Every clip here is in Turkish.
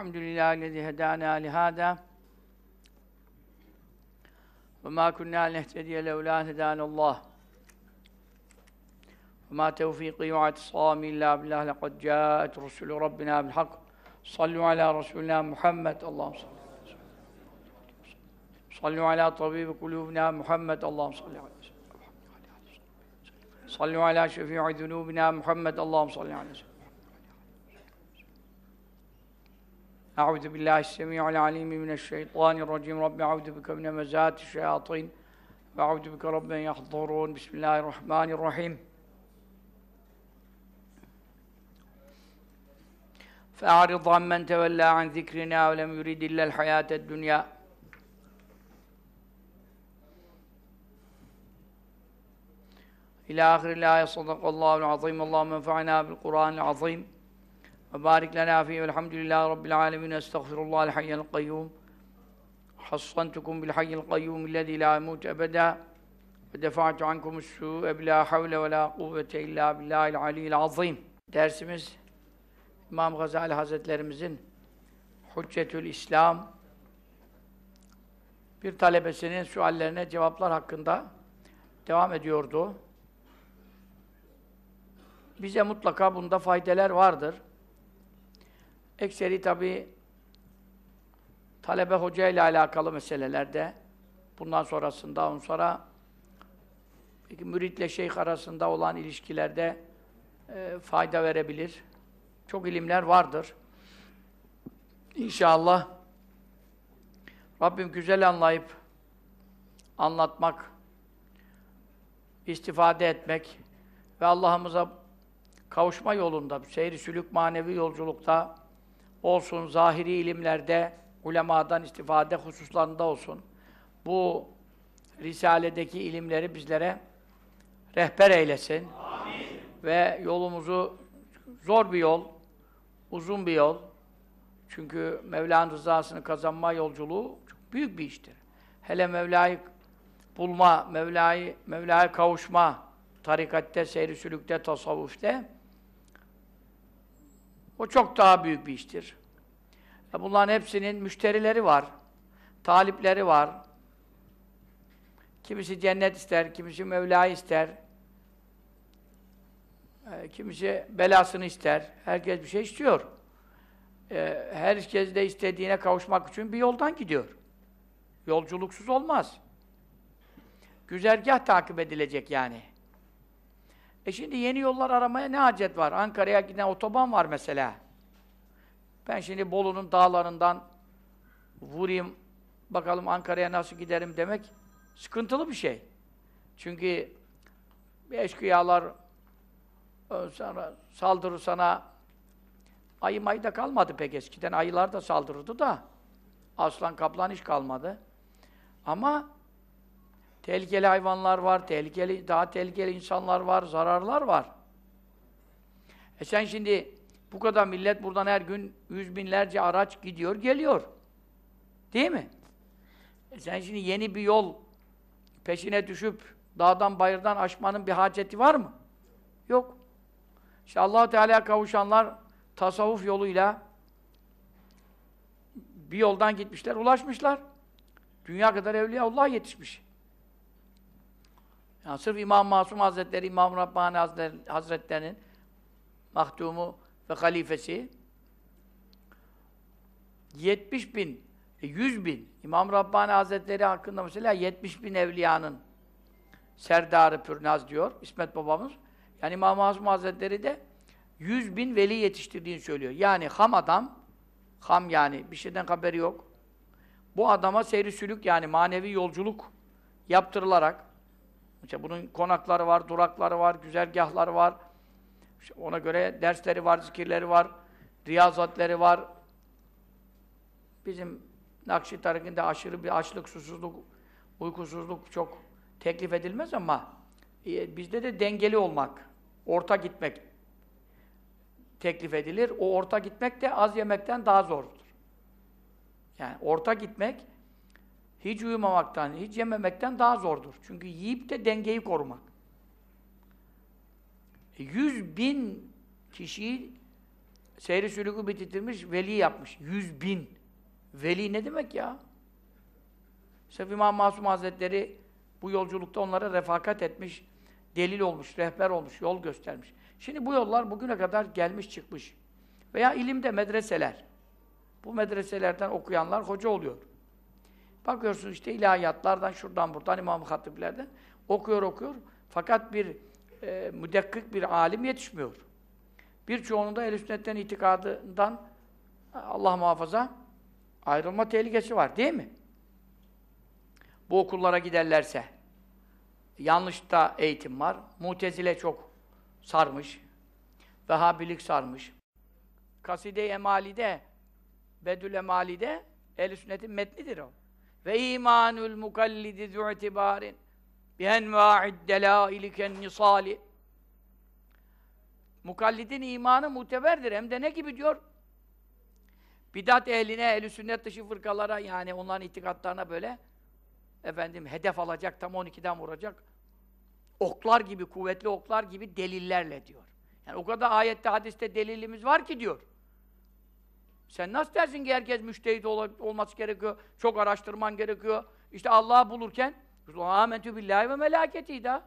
Elhamdülillahi'llezî hedâna lihâdâ ve mâ kunnâ lehtediye levlâ hedânallâh ve mâ tevfîkî ve i'tisâmî illâ billâh leqad câet rusulü rabbinâ bilhak sallû alâ rasûlinâ Muhammed Allahümme sallu alâ tabîbi kulûbinâ Muhammed Allahümme salli aleyhi ve sellem sallu alâ şefî'i zunûbinâ Muhammed Allahümme salli aleyhi ve sellem أعوذ بالله السميع العليم من الشيطان الرجيم رب أعوذ بك من همزات الشياطين وأعوذ بك رب أن يحضرون بسم الله الرحمن الرحيم فأعرض عمن تولى عن ذكرنا ولم يرد إلا الحياة الدنيا إلى آخر الآية صدق الله العظيم اللهم انفعنا بالقرآن العظيم وبارك لنا فيه والحمد لله رب العالمين استغفر الله الحي القيوم حصنتكم بالحي القيوم الذي لا يموت أبدا ودفعت عنكم السوء بلا حول ولا قوة إلا بالله العلي العظيم. Dersimiz İmam Gazali Hazretlerimizin Hüccetül İslam bir talebesinin suallerine cevaplar hakkında devam ediyordu. Bize mutlaka bunda faydeler vardır. Ekseri tabi talebe hoca ile alakalı meselelerde bundan sonrasında ondan sonra peki müritle şeyh arasında olan ilişkilerde fayda verebilir. Çok ilimler vardır. İnşallah Rabbim güzel anlayıp anlatmak, istifade etmek ve Allah'ımıza kavuşma yolunda, seyri sülük manevi yolculukta olsun, zahiri ilimlerde, ulemadan istifade hususlarında olsun. Bu Risale'deki ilimleri bizlere rehber eylesin. Amin. Ve yolumuzu, zor bir yol, uzun bir yol. Çünkü Mevla'nın rızasını kazanma yolculuğu çok büyük bir iştir. Hele Mevla'yı bulma, Mevla'ya kavuşma, tarikatte, seyri sülükte, tasavvufte o çok daha büyük bir iştir. Bunların hepsinin müşterileri var, talipleri var. Kimisi cennet ister, kimisi Mevla'yı ister. Kimisi belasını ister. Herkes bir şey istiyor. Herkes de istediğine kavuşmak için bir yoldan gidiyor. Yolculuksuz olmaz. Güzergah takip edilecek yani. Şimdi yeni yollar aramaya ne hacet var? Ankara'ya giden otoban var mesela. Ben şimdi Bolu'nun dağlarından vurayım, bakalım Ankara'ya nasıl giderim demek sıkıntılı bir şey. Çünkü eşkıyalar sana saldırır sana. Ayı mayı da kalmadı pek eskiden. Ayılar da saldırırdı da. Aslan, kaplan hiç kalmadı. Ama tehlikeli hayvanlar var, daha tehlikeli insanlar var, zararlar var. Sen şimdi bu kadar millet buradan her gün yüz binlerce araç gidiyor, geliyor. Değil mi? Sen şimdi yeni bir yol peşine düşüp dağdan bayırdan aşmanın bir haceti var mı? Yok. İşte Allah-u Teala'ya kavuşanlar tasavvuf yoluyla bir yoldan gitmişler, ulaşmışlar. Dünya kadar Evliyaullah yetişmiş. Yani sırf İmam Masum Hazretleri, İmam Rabbani Hazretleri'nin mahdumu ve halifesi 70 bin, 100 bin İmam Rabbani Hazretleri hakkında mesela 70 bin evliyanın serdarı pürnaz diyor İsmet babamız. Yani İmam Masum Hazretleri de 100 bin veli yetiştirdiğini söylüyor. Yani ham adam, ham yani bir şeyden haberi yok. Bu adama seyri sülük yani manevi yolculuk yaptırılarak İşte bunun konakları var, durakları var, güzergahları var. İşte ona göre dersleri var, zikirleri var, riyazatleri var. Bizim Nakşi tarikinde aşırı bir açlık, susuzluk, uykusuzluk çok teklif edilmez ama bizde de dengeli olmak, orta gitmek teklif edilir. O orta gitmek de az yemekten daha zordur. Yani orta gitmek hiç uyumamaktan, hiç yememekten daha zordur. Çünkü yiyip de dengeyi korumak. 100 bin kişiyi seyri sülûkü bitirmiş, veli yapmış. 100.000. Veli ne demek ya? Sırf İmam Masum Hazretleri bu yolculukta onlara refakat etmiş, delil olmuş, rehber olmuş, yol göstermiş. Şimdi bu yollar bugüne kadar gelmiş çıkmış. Veya ilimde medreseler. Bu medreselerden okuyanlar hoca oluyor. Bakıyorsun işte ilahiyatlardan, şuradan buradan, İmam-ı Hatiplerden okuyor. Fakat bir müdekkik bir alim yetişmiyor. Birçoğunun da ehl-i sünnetten itikadından Allah muhafaza ayrılma tehlikesi var, değil mi? Bu okullara giderlerse. Yanlış da eğitim var. Mutezile çok sarmış. Vehhabilik sarmış. Kaside-i Emali'de, Bedül Emali'de ehl-i sünnetin metnidir o. Ve imanul mukallidi zu'tibarin bihenva'id delâili kennisâli. Mukallidin imanı muteberdir. Hem de ne gibi diyor? Bidat ehline, ehl-i sünnet dışı fırkalara, yani onların itikatlarına böyle hedef alacak, tam 12'den vuracak oklar gibi, kuvvetli oklar gibi delillerle diyor. Yani o kadar ayette, hadiste delilimiz var ki diyor. Sen nasıl dersin ki herkes müştehid olması gerekiyor, çok araştırman gerekiyor. İşte Allah'ı bulurken âmentü billâhi ve melâketî da.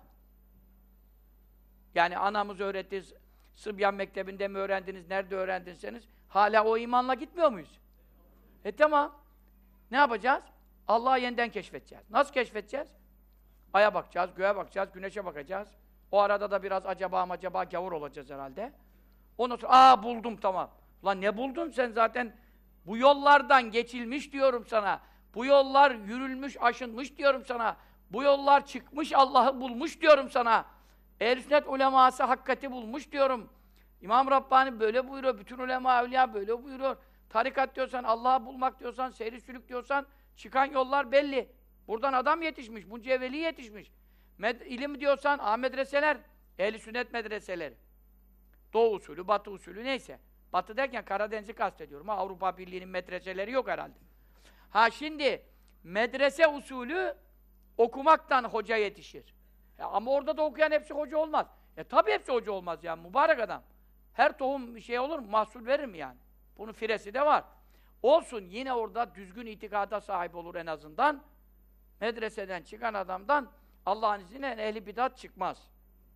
Yani anamız öğretti, Sıbyan Mektebi'nde mi öğrendiniz, nerede öğrendiyseniz hala o imanla gitmiyor muyuz? Tamam. Ne yapacağız? Allah'ı yeniden keşfedeceğiz. Nasıl keşfedeceğiz? Aya bakacağız, göğe bakacağız, güneşe bakacağız. O arada da biraz acaba gavur olacağız herhalde. Ondan sonra buldum, tamam. Ulan ne buldun sen zaten? Bu yollardan geçilmiş diyorum sana. Bu yollar yürülmüş, aşınmış diyorum sana. Bu yollar çıkmış, Allah'ı bulmuş diyorum sana. Ehl-i sünnet uleması hakikati bulmuş diyorum. İmam Rabbani böyle buyuruyor, bütün ulema, evliya böyle buyuruyor. Tarikat diyorsan, Allah'ı bulmak diyorsan, seyri sülük diyorsan, çıkan yollar belli. Buradan adam yetişmiş, bunca veli yetişmiş. İlim diyorsan, medreseler, ehl-i sünnet medreseleri. Doğu usulü, batı usulü neyse. Batı derken Karadeniz'i kastediyorum. Avrupa Birliği'nin medreseleri yok herhalde. Şimdi medrese usulü okumaktan hoca yetişir. Ama orada da okuyan hepsi hoca olmaz. Tabii hepsi hoca olmaz yani, mübarek adam. Her tohum şey olur mu? Mahsul verir mi yani? Bunun firesi de var. Olsun, yine orada düzgün itikada sahip olur en azından. Medreseden çıkan adamdan Allah'ın izniyle ehli bidat çıkmaz.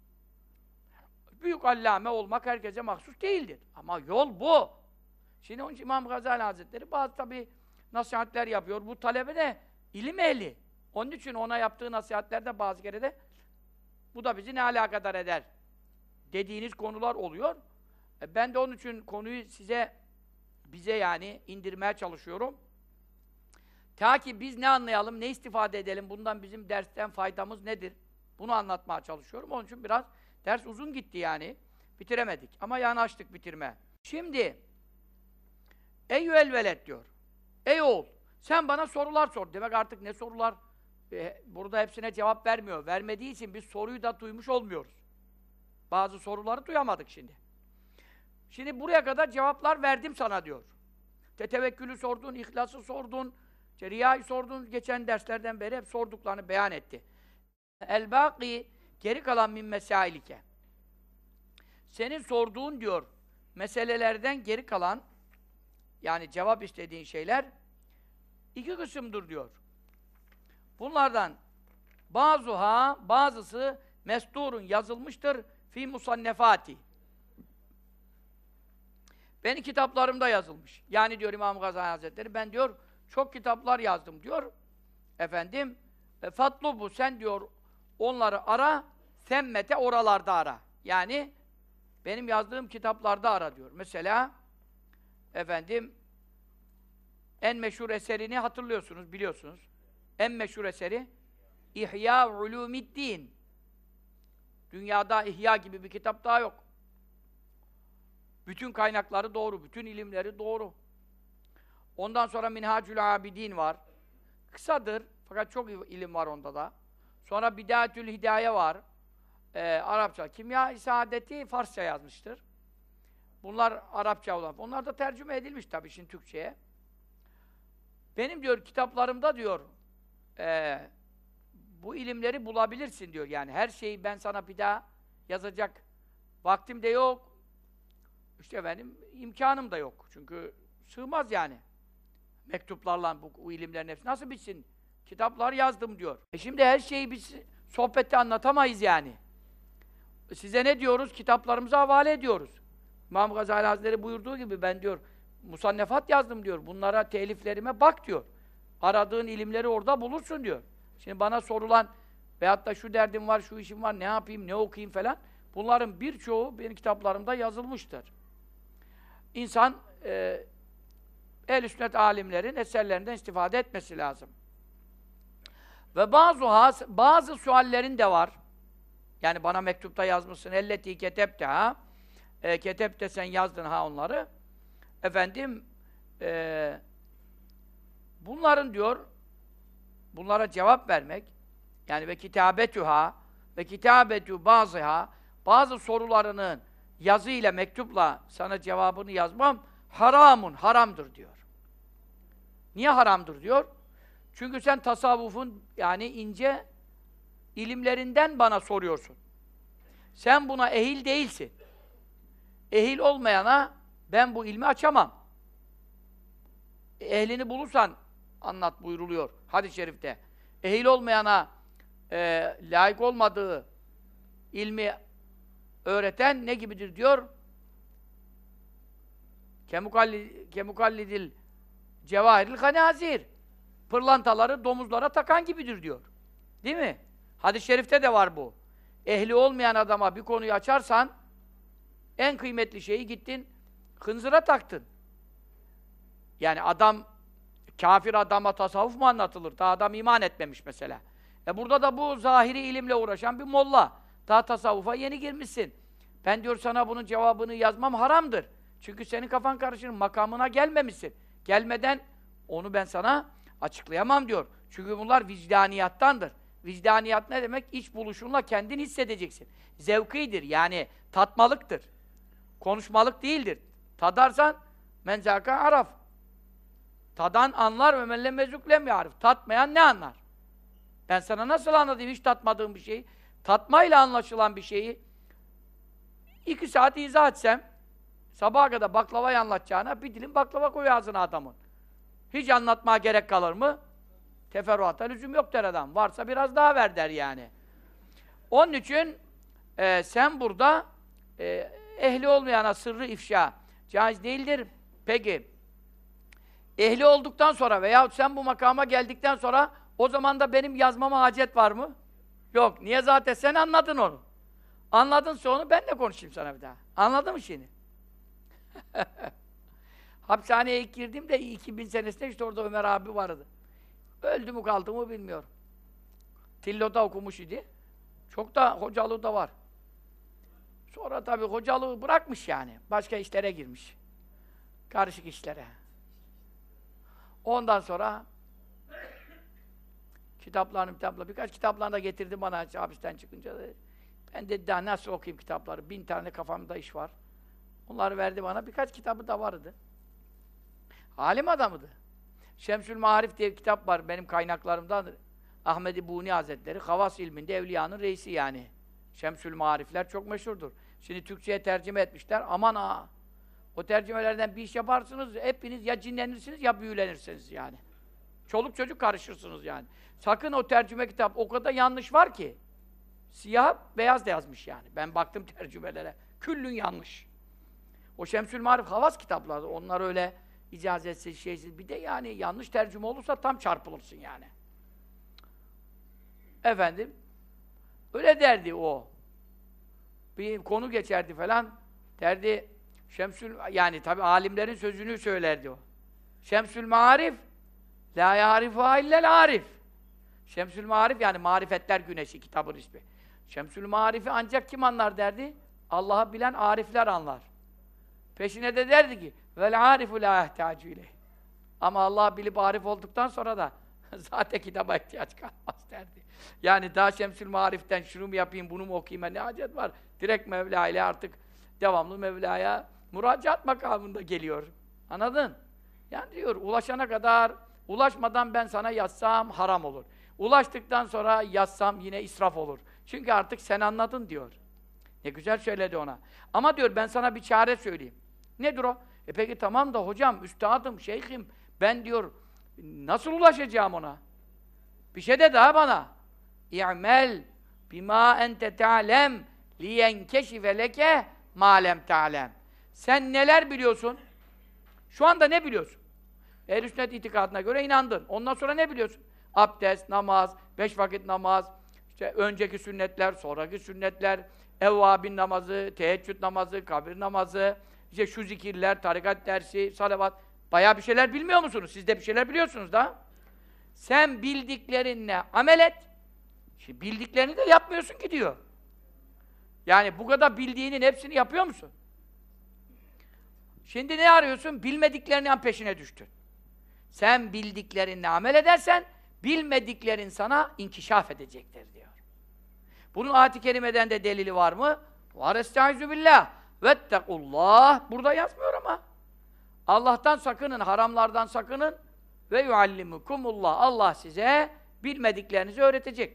Büyük allame olmak herkese mahsus değildir. Ama yol bu. Şimdi onun için İmam Gazali Hazretleri bazı tabii nasihatler yapıyor. Bu talebe de ilim ehli. Onun için ona yaptığı nasihatlerde bazı kere de bu da bizi ne alakadar eder dediğiniz konular oluyor. Ben de onun için konuyu bize yani indirmeye çalışıyorum. Ta ki biz ne anlayalım, ne istifade edelim, bundan bizim dersten faydamız nedir? Bunu anlatmaya çalışıyorum. Onun için biraz ders uzun gitti yani. Bitiremedik. Ama yanaştık bitirme. Şimdi Eyyüel veled diyor. Ey oğul, sen bana sorular sor. Demek artık ne sorular? Burada hepsine cevap vermiyor. Vermediği için biz soruyu da duymuş olmuyoruz. Bazı soruları duyamadık şimdi. Şimdi buraya kadar cevaplar verdim sana diyor. Tevekkülü sordun, ihlası sordun, riyayı sordun. Geçen derslerden beri hep sorduklarını beyan etti. El-bâkî, geri kalan min mesailike. Senin sorduğun diyor, meselelerden geri kalan, yani cevap istediğin şeyler, iki kısımdır diyor. Bunlardan bazısı mesturun yazılmıştır fi musannefati. Benim kitaplarımda yazılmış. Yani diyor İmam Gazali Hazretleri, ben diyor çok kitaplar yazdım diyor. Fatlubu, sen diyor onları ara, semmete, oralarda ara. Yani benim yazdığım kitaplarda ara diyor. Mesela en meşhur eserini hatırlıyorsunuz, biliyorsunuz. En meşhur eseri İhya Ulumiddin. Dünyada İhya gibi bir kitap daha yok. Bütün kaynakları doğru, bütün ilimleri doğru. Ondan sonra Minhacül Abidin var. Kısadır fakat çok ilim var onda da. Sonra Bidâetül Hidaye var. Arapça. Kimya-i Saadet'i Farsça yazmıştır. Bunlar Arapça olan. Onlar da tercüme edilmiş tabii şimdi Türkçe'ye. Benim diyor kitaplarımda diyor bu ilimleri bulabilirsin diyor. Yani her şeyi ben sana bir daha yazacak vaktim de yok. İşte benim imkanım da yok. Çünkü sığmaz yani. Mektuplarla bu ilimlerin hepsi nasıl bitsin? Kitaplar yazdım diyor. Şimdi her şeyi biz sohbette anlatamayız yani. Size ne diyoruz? Kitaplarımıza havale ediyoruz. İmam Gazali Hazretleri buyurduğu gibi ben diyor musannefat yazdım diyor. Bunlara teliflerime bak diyor. Aradığın ilimleri orada bulursun diyor. Şimdi bana sorulan veyahut da şu derdim var, şu işim var, ne yapayım, ne okuyayım falan. Bunların birçoğu benim kitaplarımda yazılmıştır. İnsan ehl-i sünnet alimlerin eserlerinden istifade etmesi lazım. Ve bazı suallerin de var. Yani bana mektupta yazmışsın. Elleti ketebte ha. Ketebte sen yazdın ha onları. Efendim bunların diyor bunlara cevap vermek yani ve kitabetüha ve kitabetü bazıha bazı sorularının yazıyla, mektupla sana cevabını yazmam haramdır diyor. Niye haramdır diyor? Çünkü sen tasavvufun yani ince ilimlerinden bana soruyorsun. Sen buna ehil değilsin. Ehil olmayana ben bu ilmi açamam. Ehlini bulursan anlat buyruluyor hadis-i şerifte. Ehil olmayana layık olmadığı ilmi öğreten ne gibidir diyor? Kemukallidil cevahiril hanazir. Pırlantaları domuzlara takan gibidir diyor. Değil mi? Hadis-i şerifte de var bu. Ehli olmayan adama bir konuyu açarsan en kıymetli şeyi gittin hınzıra taktın. Yani adam kafir adama tasavvuf mu anlatılır? Daha adam iman etmemiş mesela. Burada da bu zahiri ilimle uğraşan bir molla. Daha tasavvufa yeni girmişsin. Ben diyor sana bunun cevabını yazmam haramdır. Çünkü senin kafan karışır, makamına gelmemişsin. Gelmeden onu ben sana açıklayamam diyor. Çünkü bunlar vicdaniyattandır. Vicdaniyat ne demek? İç buluşunla kendin hissedeceksin. Zevkidir, yani tatmalıktır. Konuşmalık değildir. Tadarsan menzaka araf. Tadan anlar ve men lem mezuk yarif. Tatmayan ne anlar? Ben sana nasıl anlatayım hiç tatmadığım bir şeyi? Tatmayla anlaşılan bir şeyi 2 saat izah etsem sabaha kadar baklavayı anlatacağına bir dilim baklava koy ağzına adamın. Hiç anlatmaya gerek kalır mı? Teferruata lüzum yok der adam. Varsa biraz daha ver der yani. Onun için sen burada ehli olmayana sırrı ifşa caiz değildir. Peki ehli olduktan sonra veyahut sen bu makama geldikten sonra o zaman da benim yazmama hacet var mı? Yok. Niye? Zaten sen anladın onu. Anladınsa onu ben de konuşayım sana bir daha. Anladın mı şimdi? Hapishaneye ilk girdiğimde 2000 senesinde işte orada Ömer abi vardı. Öldü mü kaldı mı bilmiyorum. Tillo'da okumuş idi. Çok da hocalığı da var. Sonra tabii hocalığı bırakmış yani. Başka işlere girmiş. Karışık işlere. Ondan sonra birkaç kitaplarını da getirdi bana hapisten çıkınca. Ben dedi daha nasıl okuyayım kitapları? 1000 tane kafamda iş var. Onları verdi bana. Birkaç kitabı da vardı. Alim adamıydı. Şemsül Marif diye bir kitap var benim kaynaklarımdandır. Ahmed-i Buni Hazretleri, Havas ilminde evliyanın reisi yani. Şemsül Marifler çok meşhurdur. Şimdi Türkçe'ye tercüme etmişler. Aman ha! O tercümelerden bir iş yaparsınız, hepiniz ya cinlenirsiniz ya büyülenirsiniz yani. Çoluk çocuk karışırsınız yani. Sakın o tercüme kitap, o kadar yanlış var ki. Siyah, beyaz da yazmış yani. Ben baktım tercümelere. Küllün yanlış. O Şemsül Marif Havas kitapları, onlar öyle icazetsiz, şeysiz. Bir de yani yanlış tercüme olursa tam çarpılırsın yani. Efendim, öyle derdi o. Bir konu geçerdi falan, derdi yani tabi alimlerin sözünü söylerdi o. Şemsül Marif la yarifuha illel arif. Şemsül Marif yani Marifetler Güneşi kitabın ismi. Şemsül Marif'i ancak kim anlar derdi? Allah'ı bilen arifler anlar. Peşine de derdi ki vel arifu la ihtâcü ileyh. Ama Allah'ı bilip arif olduktan sonra da zaten kitaba ihtiyaç kalmaz derdi. Yani daha Şemsül Marif'ten şunu mu yapayım, bunu mu okuyayım, ne hacet var? Direkt Mevla ile artık devamlı Mevla'ya müracaat makamında geliyor. Anladın? Yani diyor, ulaşana kadar, ulaşmadan ben sana yazsam haram olur. Ulaştıktan sonra yazsam yine israf olur. Çünkü artık sen anladın diyor. Ne güzel söyledi ona. Ama diyor ben sana bir çare söyleyeyim. Nedir o? Peki tamam da hocam, üstadım, şeyhim, ben diyor, nasıl ulaşacağım ona? Bir şey de daha bana. İ'mel bima ente ta'lem liyenkeşife leke ma lem ta'lem. Sen neler biliyorsun? Şu anda ne biliyorsun? Ehl-i sünnet itikadına göre inandın. Ondan sonra ne biliyorsun? Abdest, namaz, 5 vakit namaz, işte önceki sünnetler, sonraki sünnetler, evvabin namazı, teheccüd namazı, kabir namazı, işte şu zikirler, tarikat dersi, salavat. Bayağı bir şeyler bilmiyor musunuz? Siz de bir şeyler biliyorsunuz da. Sen bildiklerinle amel et. Şimdi bildiklerini de yapmıyorsun ki diyor. Yani bu kadar bildiğinin hepsini yapıyor musun? Şimdi ne arıyorsun? Bilmediklerinin peşine düştün. Sen bildiklerinle amel edersen, bilmediklerin sana inkişaf edecektir diyor. Bunun ayet-i kerimeden de delili var mı? Var, estaizu billah. Vettekullah. Burada yazmıyor ama. Allah'tan sakının, haramlardan sakının. Ve yuallimukumullah. Allah size bilmediklerinizi öğretecek.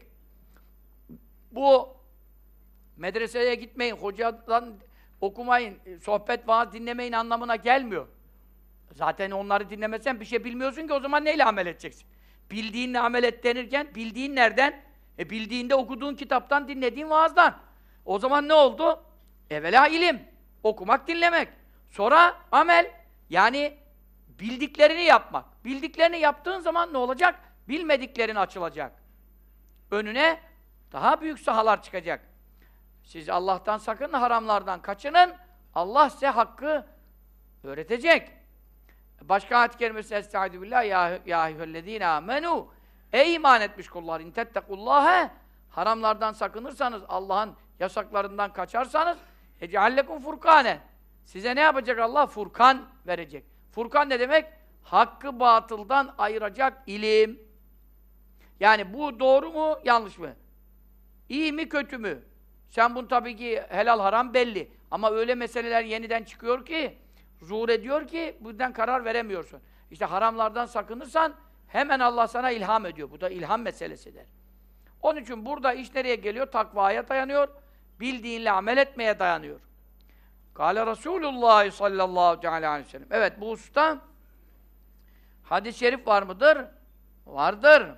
Bu medreseye gitmeyin, hocadan okumayın, sohbet, vaaz dinlemeyin anlamına gelmiyor. Zaten onları dinlemezsen bir şey bilmiyorsun ki o zaman neyle amel edeceksin? Bildiğinle amel et denirken, bildiğin nereden? Bildiğinde okuduğun kitaptan, dinlediğin vaazdan. O zaman ne oldu? Evvela ilim, okumak, dinlemek. Sonra amel, yani bildiklerini yapmak. Bildiklerini yaptığın zaman ne olacak? Bilmediklerin açılacak. Önüne daha büyük sahalar çıkacak. Siz Allah'tan sakının, haramlardan kaçının. Allah size hakkı öğretecek. Başka ayet-i kerimesi estaizu billah ya eyyühellezîne âmenû. Ey iman etmiş kullar, in tettekullâhe, haramlardan sakınırsanız, Allah'ın yasaklarından kaçarsanız, ec'allekum furkâne. Size ne yapacak Allah? Furkan verecek. Furkan ne demek? Hakkı batıldan ayıracak ilim. Yani bu doğru mu, yanlış mı? İyi mi, kötü mü? Sen bunu tabii ki helal haram belli. Ama öyle meseleler yeniden çıkıyor ki, zuhur ediyor ki, bundan karar veremiyorsun. İşte haramlardan sakınırsan, hemen Allah sana ilham ediyor. Bu da ilham meselesidir. Onun için burada iş nereye geliyor? Takvaya dayanıyor. Bildiğinle amel etmeye dayanıyor. Kâle Resulullah sallallahu aleyhi ve sellem. Evet, bu hususta hadis-i şerif var mıdır? Vardır.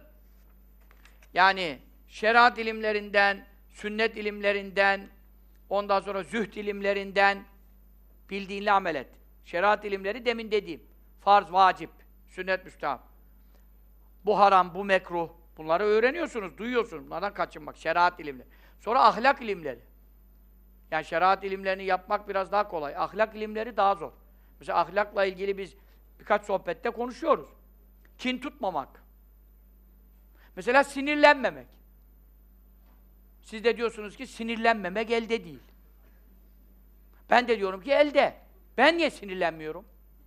Yani şeriat ilimlerinden, sünnet ilimlerinden, ondan sonra zühd ilimlerinden bildiğinle amel et. Şeriat ilimleri demin dediğim. Farz, vacip, sünnet, müstehap. Bu haram, bu mekruh. Bunları öğreniyorsunuz, duyuyorsunuz. Bunlardan kaçınmak. Şeriat ilimleri. Sonra ahlak ilimleri. Yani şeriat ilimlerini yapmak biraz daha kolay. Ahlak ilimleri daha zor. Mesela ahlakla ilgili biz birkaç sohbette konuşuyoruz. Kin tutmamak. Mesela sinirlenmemek. Siz de diyorsunuz ki sinirlenmemek elde değil. Ben de diyorum ki elde. Ben niye sinirlenmiyorum?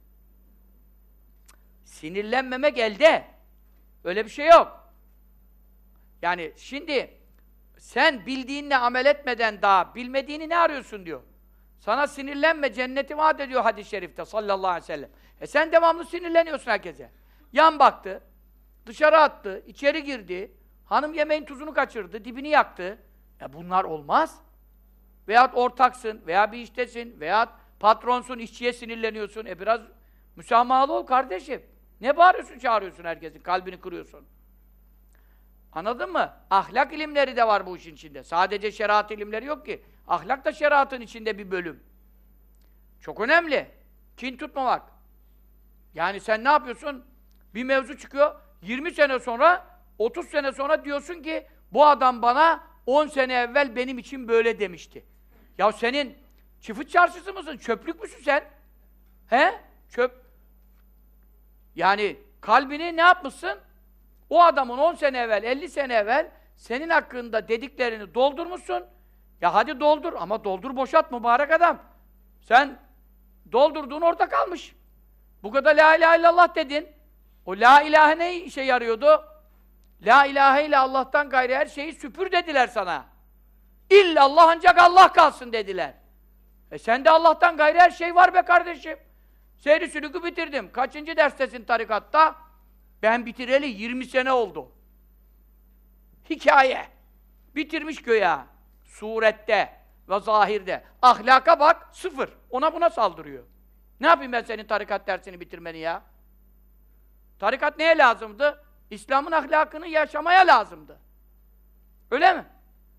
Sinirlenmemek elde. Öyle bir şey yok. Yani şimdi sen bildiğinle amel etmeden daha bilmediğini ne arıyorsun diyor. Sana sinirlenme, cenneti vaat ediyor hadis-i şerifte sallallahu aleyhi ve sellem. Sen devamlı sinirleniyorsun herkese. Yan baktı, dışarı attı, içeri girdi, hanım yemeğin tuzunu kaçırdı, dibini yaktı. Bunlar olmaz. Veyahut ortaksın, veya bir iştesin, veyahut patronsun, işçiye sinirleniyorsun. Biraz müsamahalı ol kardeşim. Ne bağırıyorsun, çağırıyorsun herkesin, kalbini kırıyorsun. Anladın mı? Ahlak ilimleri de var bu işin içinde. Sadece şeriat ilimleri yok ki. Ahlak da şeriatın içinde bir bölüm. Çok önemli. Kin tutmamak. Yani sen ne yapıyorsun? Bir mevzu çıkıyor, 20 sene sonra, 30 sene sonra diyorsun ki bu adam bana 10 sene evvel benim için böyle demişti. Ya senin çıfıt çarşısı mısın? Çöplük müsün sen? He? Çöp. Yani kalbini ne yapmışsın? O adamın 10 sene evvel, 50 sene evvel senin hakkında dediklerini doldurmuşsun. Ya hadi doldur ama doldur boşalt mübarek adam. Sen doldurduğun orada kalmış. Bu kadar la ilahe illallah dedin. O la ilahe ne işe yarıyordu? La ilahe ile Allah'tan gayrı her şeyi süpür dediler sana. İllallah ancak Allah kalsın dediler. Sende Allah'tan gayrı her şey var be kardeşim. Seyri sülükü bitirdim. Kaçıncı derstesin tarikatta? Ben bitireli 20 sene oldu. Hikaye. Bitirmiş göğe. Surette ve zahirde. Ahlaka bak, sıfır. Ona buna saldırıyor. Ne yapayım ben senin tarikat dersini bitirmeni ya? Tarikat neye lazımdı? İslam'ın ahlakını yaşamaya lazımdı. Öyle mi?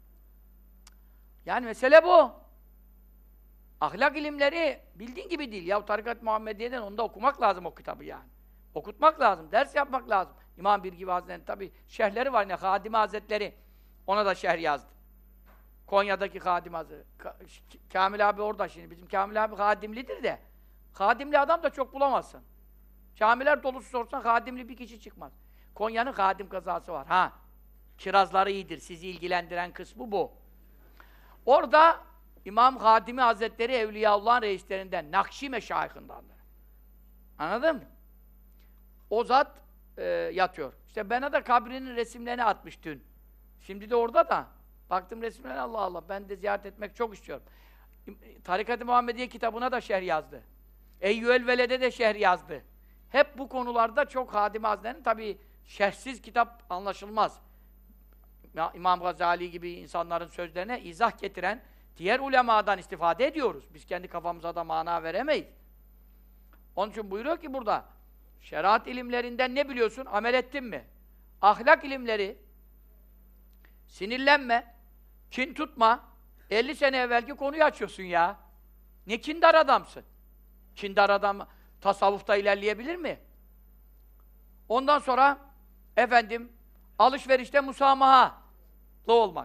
Yani mesele bu. Ahlak ilimleri bildiğin gibi değil. Ya Tarikat Muhammediye'den onu da okumak lazım o kitabı yani. Okutmak lazım, ders yapmak lazım. İmam Birgivi Hazretleri'nin tabi şerhleri var yine, Hadimi Hazretleri ona da şerh yazdı. Konya'daki Hadim Hazretleri. Kamil abi orada şimdi. Bizim Kamil abi hadimlidir de. Hadimli adam da çok bulamazsın. Camiler dolusu sorsan hadimli bir kişi çıkmaz. Konya'nın hadim kazası var. Ha. Kirazları iyidir. Sizi ilgilendiren kısmı bu. Orada İmam Hadimi Hazretleri Evliyaullah'ın reislerinden, Nakşi meşayihindandır. Anladın mı? O zat yatıyor. İşte bana da kabrinin resimlerini atmış dün. Şimdi de orada da. Baktım resimlerine, Allah Allah, ben de ziyaret etmek çok istiyorum. Tarikat-ı Muhammediye kitabına da şerh yazdı. Eyyüel Veled'e de şerh yazdı. Hep bu konularda çok Hadimi Hazretleri'nin tabii şerhsiz kitap anlaşılmaz. İmam Gazali gibi insanların sözlerine izah getiren diğer ulemadan istifade ediyoruz. Biz kendi kafamıza da mana veremeyiz. Onun için buyuruyor ki burada, şeriat ilimlerinden ne biliyorsun? Amel ettin mi? Ahlak ilimleri, sinirlenme, kin tutma. 50 sene evvelki konuyu açıyorsun ya. Ne kindar adamsın? Kindar adam tasavvufta ilerleyebilir mi? Ondan sonra efendim alışverişte musamahalı olmak.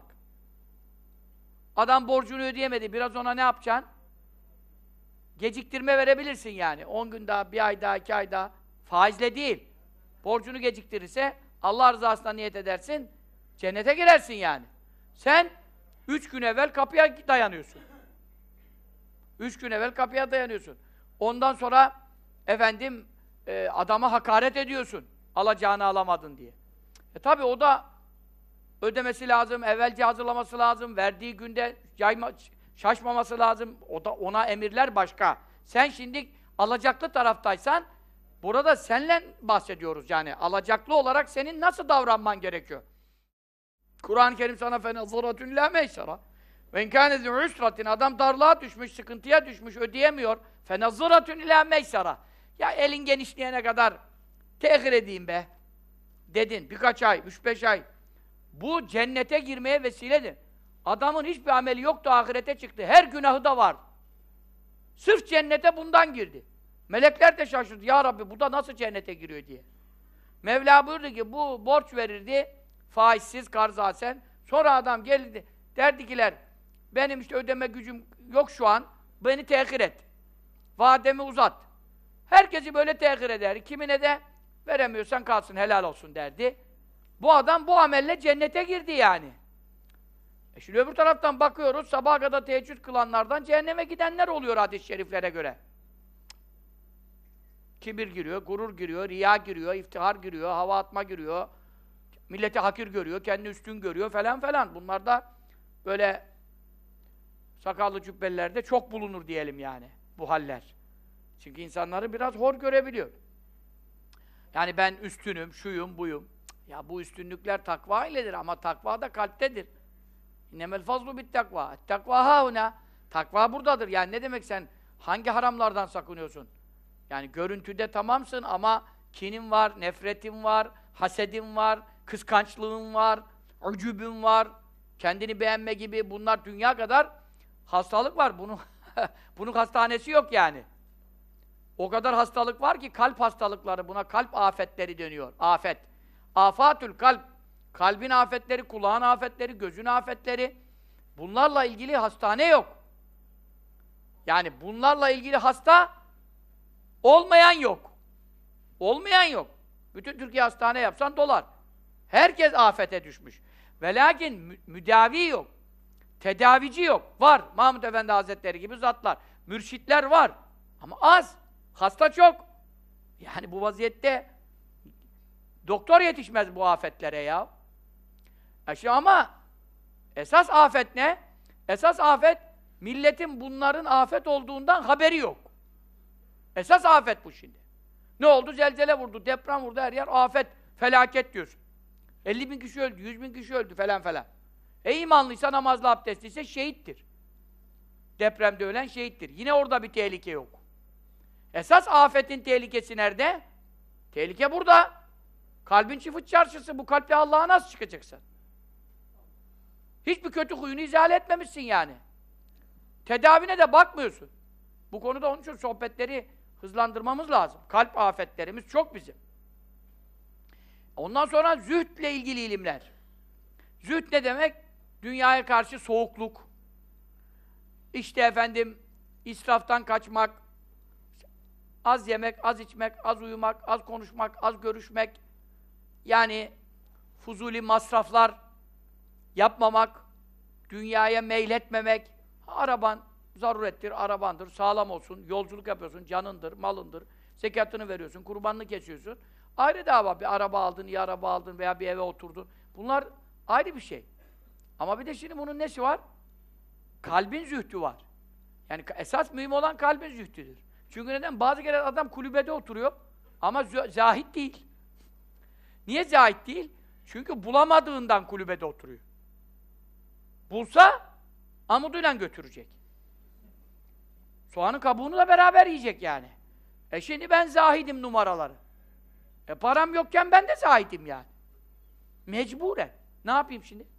Adam borcunu ödeyemedi. Biraz ona ne yapacaksın? Geciktirme verebilirsin yani. 10 gün daha, 1 ay daha, 2 ay daha. Faizle değil. Borcunu geciktirirse Allah rızasına niyet edersin, cennete girersin yani. Sen 3 gün evvel kapıya dayanıyorsun. 3 gün evvel kapıya dayanıyorsun. Ondan sonra efendim adama hakaret ediyorsun. Alacağını alamadın diye. Tabii o da ödemesi lazım, evvelce hazırlaması lazım, verdiği günde şaşmaması lazım. O da, ona emirler başka. Sen şimdi alacaklı taraftaysan, burada seninle bahsediyoruz yani. Alacaklı olarak senin nasıl davranman gerekiyor? Kur'an-ı Kerim sana فَنَظُرَةٌ لَا مَيْسَرَةٌ وَاِنْ كَانَ ذُ عُسْرَةٍ Adam darlığa düşmüş, sıkıntıya düşmüş, ödeyemiyor. فَنَظُرَةٌ لَا مَيْسَرَةٌ Ya elin genişleyene kadar tehir edeyim be dedin. Birkaç ay, 3-5 ay. Bu cennete girmeye vesiledir. Adamın hiçbir ameli yoktu, ahirete çıktı. Her günahı da var. Sırf cennete bundan girdi. Melekler de şaşırdı. Ya Rabbi bu da nasıl cennete giriyor diye. Mevla buyurdu ki bu borç verirdi. Faizsiz, karzasen. Sonra adam geldi. Derdikiler benim işte ödeme gücüm yok şu an. Beni tehir et. Vademi uzat. Herkesi böyle tehir eder. Kimine de veremiyorsan kalsın, helal olsun derdi. Bu adam bu amelle cennete girdi yani. Şimdi öbür taraftan bakıyoruz, sabaha kadar teheccüd kılanlardan cehenneme gidenler oluyor hadis-i şeriflere göre. Kibir giriyor, gurur giriyor, riya giriyor, iftihar giriyor, hava atma giriyor, milleti hakir görüyor, kendini üstün görüyor falan falan. Bunlar da böyle sakallı cübbelilerde çok bulunur diyelim yani, bu haller. Çünkü insanları biraz hor görebiliyor. Yani ben üstünüm, şuyum, buyum. Ya bu üstünlükler takva iledir ama takva da kalptedir. İnnemel fazlu bit takva. Takva hauna. Takva buradadır. Yani ne demek sen hangi haramlardan sakınıyorsun? Yani görüntüde tamamsın ama kinin var, nefretin var, hasedin var, kıskançlığın var, ucubun var, kendini beğenme gibi bunlar dünya kadar hastalık var. Bunun hastanesi yok yani. O kadar hastalık var ki kalp hastalıkları, buna kalp afetleri deniyor. Afet. Afatül kalp. Kalbin afetleri, kulağın afetleri, gözün afetleri. Bunlarla ilgili hastane yok. Yani bunlarla ilgili hasta olmayan yok. Olmayan yok. Bütün Türkiye hastane yapsan dolar. Herkes afete düşmüş. Ve lakin müdavi yok. Tedavici yok. Var. Mahmud Efendi Hazretleri gibi zatlar. Mürşitler var. Ama az. Hasta çok. Yani bu vaziyette doktor yetişmez bu afetlere ya. Ama esas afet ne? Esas afet, milletin bunların afet olduğundan haberi yok. Esas afet bu şimdi. Ne oldu? Zelzele vurdu, deprem vurdu, her yer afet, felaket diyorsun. 50 bin kişi öldü, 100 bin kişi öldü falan falan. İmanlıysa, namazlı, abdestliyse şehittir. Depremde ölen şehittir. Yine orada bir tehlike yok. Esas afetin tehlikesi nerede? Tehlike burada. Kalbin çift çarşısı. Bu kalple Allah'a nasıl çıkacaksın? Hiçbir kötü huyunu izale etmemişsin yani. Tedavine de bakmıyorsun. Bu konuda onun için sohbetleri hızlandırmamız lazım. Kalp afetlerimiz çok bizim. Ondan sonra zühdle ilgili ilimler. Zühd ne demek? Dünyaya karşı soğukluk. İşte efendim, israftan kaçmak, az yemek, az içmek, az uyumak, az konuşmak, az görüşmek, yani fuzuli masraflar yapmamak, dünyaya meyletmemek. Araban zarurettir, arabandır, sağlam olsun, yolculuk yapıyorsun, canındır, malındır, zekatını veriyorsun, kurbanını kesiyorsun. Ayrı dava, bir araba aldın, iyi araba aldın veya bir eve oturdun. Bunlar ayrı bir şey. Ama bir de şimdi bunun nesi var? Kalbin zühdü var. Yani esas mühim olan kalbin zühdüdür. Çünkü neden? Bazı kere adam kulübede oturuyor ama zahid değil. Niye zahid değil? Çünkü bulamadığından kulübede oturuyor. Bulsa amuduyla götürecek. Soğanın kabuğunu da beraber yiyecek yani. Şimdi ben zahidim numaraları. Param yokken ben de zahidim yani. Mecburen. Ne yapayım şimdi?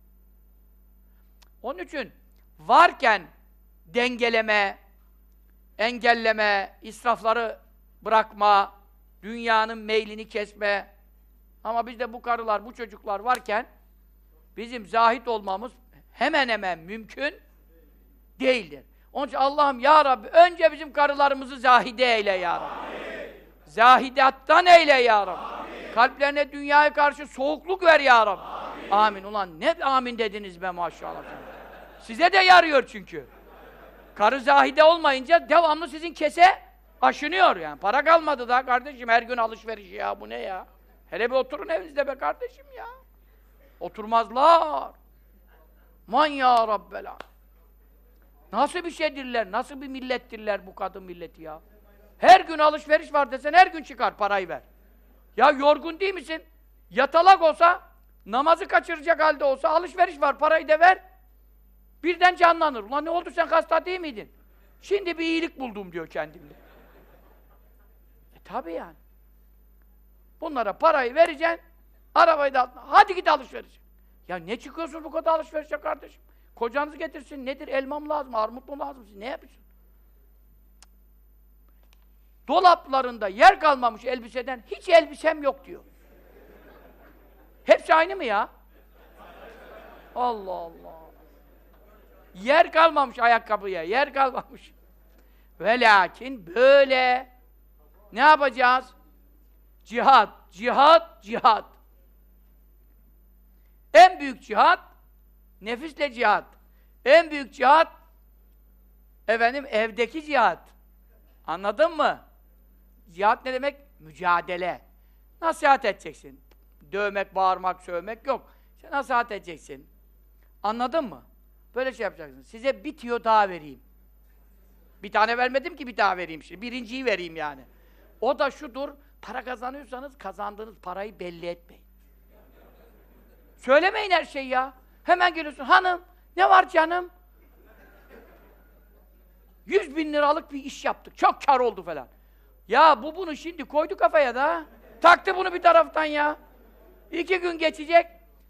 Onun için varken dengeleme, engelleme, israfları bırakma, dünyanın meylini kesme. Ama bizde bu karılar, bu çocuklar varken bizim zahid olmamız hemen hemen mümkün değildir. Onun için Allah'ım ya Rabbi önce bizim karılarımızı zahide eyle ya Rabbi. Amin. Zahidattan eyle ya Rabbi. Amin. Kalplerine dünyaya karşı soğukluk ver ya Rabbi. Amin. Amin. Ulan ne amin dediniz be maşallah. Size de yarıyor çünkü. Karı zahide olmayınca devamlı sizin kese aşınıyor yani. Para kalmadı da kardeşim, her gün alışveriş ya, bu ne ya? Hele bir oturun evinizde be kardeşim ya. Oturmazlar. Man ya Rabbel Alem. Nasıl bir şeydirler, nasıl bir millettirler bu kadın milleti ya? Her gün alışveriş var desen her gün çıkar, parayı ver. Ya yorgun değil misin? Yatalak olsa, namazı kaçıracak halde olsa, alışveriş var, parayı da ver. Birden canlanır. Ulan ne oldu, sen hasta değil miydin? Şimdi bir iyilik buldum diyor kendimde. Tabii yani. Bunlara parayı vereceksin, arabayı da hadi git alışveriş. Ya ne çıkıyorsun bu kadar alışverişe kardeşim? Kocanız getirsin, nedir? Elma mı lazım, armut mu lazım? Siz ne yapıyorsun? Dolaplarında yer kalmamış elbiseden, hiç elbisem yok diyor. Hepsi aynı mı ya? Allah Allah. Yer kalmamış ayakkabıya, yer kalmamış. Ve lakin böyle ne yapacağız? Cihad, cihad, cihad. En büyük cihad, nefisle cihad. En büyük cihad, efendim, evdeki cihad. Anladın mı? Cihad ne demek? Mücadele. Nasihat edeceksin. Dövmek, bağırmak, sövmek yok. Sen nasihat edeceksin. Anladın mı? Böyle şey yapacaksın. Size bir tüyo daha vereyim. Bir tane vermedim ki bir daha vereyim şimdi. Birinciyi vereyim yani. O da şudur, para kazanıyorsanız kazandığınız parayı belli etmeyin. Söylemeyin her şeyi ya. Hemen geliyorsun, hanım, ne var canım? 100.000 liralık bir iş yaptık, çok kar oldu falan. Ya bu bunu şimdi koydu kafaya da, taktı bunu bir taraftan ya. 2 gün geçecek.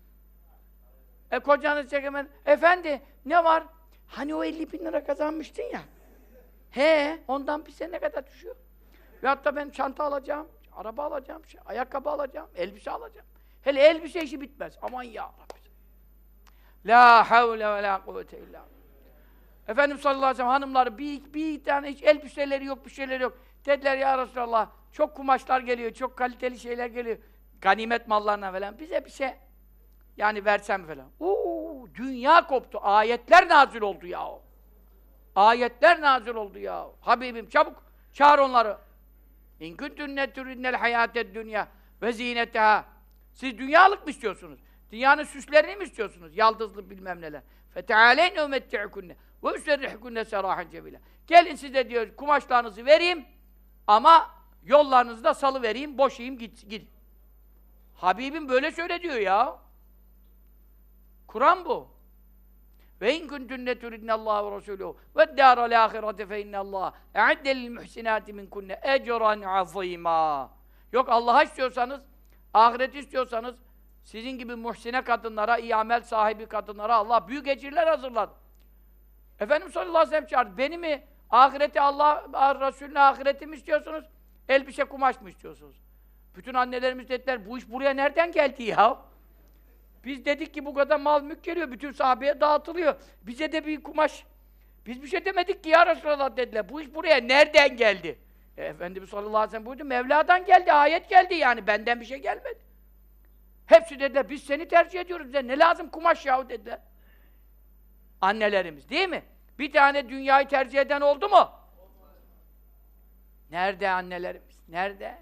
Kocanız çekemen, efendi, ne var? Hani o 50.000 lira kazanmıştın ya. He, ondan bir sene ne kadar düşüyor? Ve hatta ben çanta alacağım, araba alacağım, ayakkabı alacağım, elbise alacağım. Hele elbise işi bitmez. Aman ya Rabbi. La havle ve la kuvvete illa. Efendimiz sallallahu aleyhi ve sellem hanımları bir tane hiç elbiseleri yok, bir şeyleri yok. Dediler ya Resulallah, çok kumaşlar geliyor, çok kaliteli şeyler geliyor. Ganimet mallarına falan. Bize bir şey yani versem falan. Dünya koptu. Ayetler nazil oldu ya. Ayetler nazil oldu ya. Habibim çabuk çağır onları. İn kuntunne turinnel hayated dünya ve zineteha. Siz dünyalık mı istiyorsunuz? Dünyanın süslerini mi istiyorsunuz? Yaldızlı bilmem neler. Fetâleyne umetti'ukunne ve üserrihkunne serâhen cebîlâ. Gelin size diyor, kumaşlarınızı vereyim ama yollarınızı da salıvereyim, boşayayım, gidin. Habibim böyle söyle diyor ya. Kur'an bu. Ve in kuntunne turidnallaha ve rasuluhu ve'd-dâral âhirete fe innallâhe e'adde lil muhsinâti minkunne ecran azîmâ. Yok Allah'a istiyorsanız, ahireti istiyorsanız sizin gibi muhsine kadınlara, iyi amel sahibi kadınlara Allah büyük ecirler hazırladı. Efendimiz sallallahu aleyhi ve sellem çağırdı. Beni mi, ahireti Allah, Resulüne ahireti mi istiyorsunuz? Elbise kumaş mı istiyorsunuz? Bütün annelerimiz dediler, bu iş buraya nereden geldi ya? Biz dedik ki bu kadar mal mülk geliyor, bütün sahabeye dağıtılıyor. Bize de bir kumaş. Biz bir şey demedik ki ya Resulallah dediler. Bu iş buraya nereden geldi? Efendimiz sallallahu aleyhi ve sellem buyurdu, Mevla'dan geldi, ayet geldi yani, benden bir şey gelmedi. Hepsi dediler, biz seni tercih ediyoruz, bize ne lazım kumaş yahu dediler. Annelerimiz, değil mi? Bir tane dünyayı tercih eden oldu mu? Nerede annelerimiz? Nerede?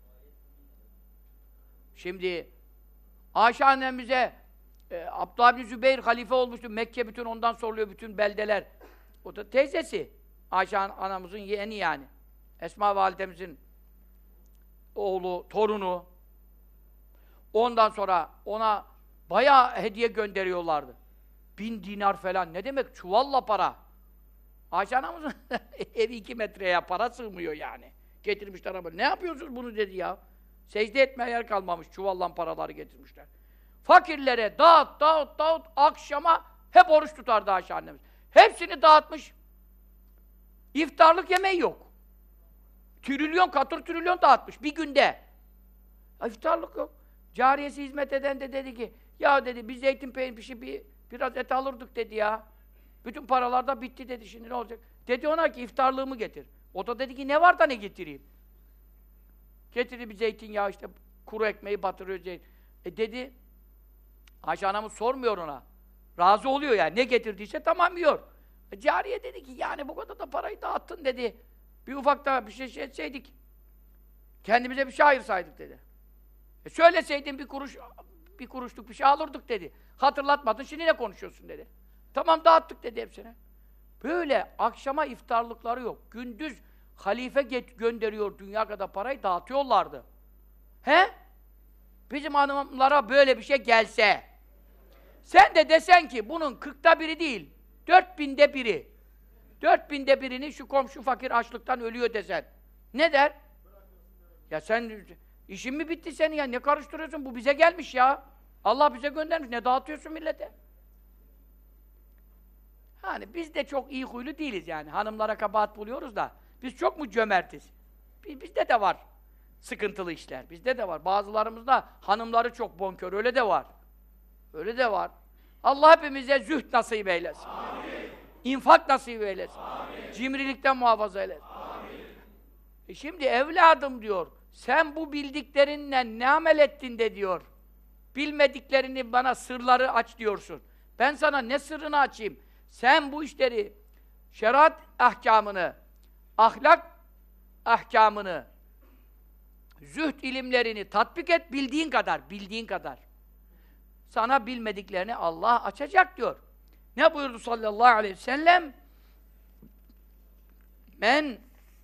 Şimdi Ayşe annemize Abdullah bin Zübeyir halife olmuştu. Mekke bütün ondan soruluyor, bütün beldeler. O da teyzesi. Ayşe anamızın yeğeni yani. Esma validemizin oğlu, torunu. Ondan sonra ona bayağı hediye gönderiyorlardı. 1000 dinar falan. Ne demek? Çuvalla para. Ayşe anamızın evi 2 metreye para sığmıyor yani. Getirmişler ama. Ne yapıyorsunuz bunu dedi ya. Secde etmeye yer kalmamış. Çuvallan paraları getirmişler. Fakirlere dağıt, akşama hep oruç tutardı Ayşe annemiz. Hepsini dağıtmış. İftarlık yemeği yok. Trilyon dağıtmış bir günde. İftarlık yok. Cariyesi hizmet eden de dedi ki, ya dedi, biz zeytin peynir pişi biraz et alırdık dedi ya. Bütün paralar da bitti dedi, şimdi ne olacak? Dedi ona ki, iftarlığımı getir. O da dedi ki, ne var da ne getireyim? Getirdi bir zeytinyağı, işte kuru ekmeği batırıyor zeytin. Dedi, Ayşe anamız sormuyor ona. Razı oluyor yani, ne getirdiyse tamam yiyor. Cariye dedi ki, yani bu kadar da parayı dağıttın dedi. Bir ufak da bir şey etseydik, kendimize bir şey ayırsaydık dedi. Söyleseydin bir kuruşluk bir şey alırdık dedi. Hatırlatmadın, şimdi ne konuşuyorsun dedi. Tamam dağıttık dedi hepsine. Böyle akşama iftarlıkları yok. Gündüz halife gönderiyor dünya kadar parayı dağıtıyorlardı. He? Bizim hanımlara böyle bir şey gelse, sen de desen ki bunun 40'ta biri değil, 4000'de biri. 4000'de birini şu komşu fakir açlıktan ölüyor desen. Ne der? Ya sen, işin mi bitti senin ya? Ne karıştırıyorsun? Bu bize gelmiş ya. Allah bize göndermiş. Ne dağıtıyorsun millete? Hani biz de çok iyi huylu değiliz yani. Hanımlara kabahat buluyoruz da. Biz çok mu cömertiz? Bizde de var sıkıntılı işler. Bizde de var. Bazılarımızda hanımları çok bonkör. Öyle de var. Öyle de var. Allah hepimize zühd nasip eylesin. Amin. İnfak nasip eylesin. Amin. Cimrilikten muhafaza eylesin. Amin. Şimdi evladım diyor, sen bu bildiklerinle ne amel ettin de diyor. Bilmediklerini bana sırları aç diyorsun. Ben sana ne sırrını açayım? Sen bu işleri, şeriat ahkamını, ahlak ahkamını, zühd ilimlerini tatbik et bildiğin kadar, bildiğin kadar. Sana bilmediklerini Allah açacak diyor. Ne buyurdu sallallahu aleyhi ve sellem? Men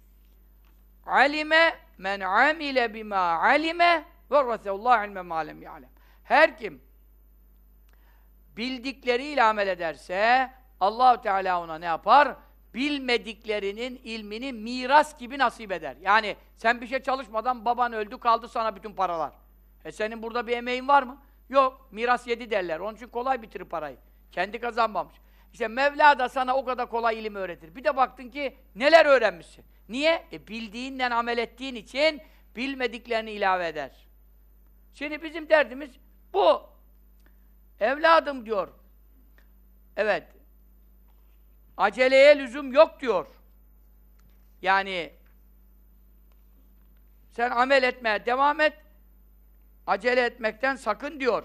alime, men amile bima alime ve rasulullah ilme ma lem ya'lem. Her kim bildikleriyle amel ederse Allah-u Teala ona ne yapar? Bilmediklerinin ilmini miras gibi nasip eder. Yani sen bir şey çalışmadan baban öldü, kaldı sana bütün paralar. Senin burada bir emeğin var mı? Yok. Miras yedi derler. Onun için kolay bitirir parayı. Kendi kazanmamış. İşte Mevla da sana o kadar kolay ilim öğretir. Bir de baktın ki neler öğrenmişsin. Niye? Bildiğinden amel ettiğin için bilmediklerini ilave eder. Şimdi bizim derdimiz bu. Evladım diyor. Evet. Aceleye lüzum yok diyor. Yani sen amel etmeye devam et. Acele etmekten sakın diyor.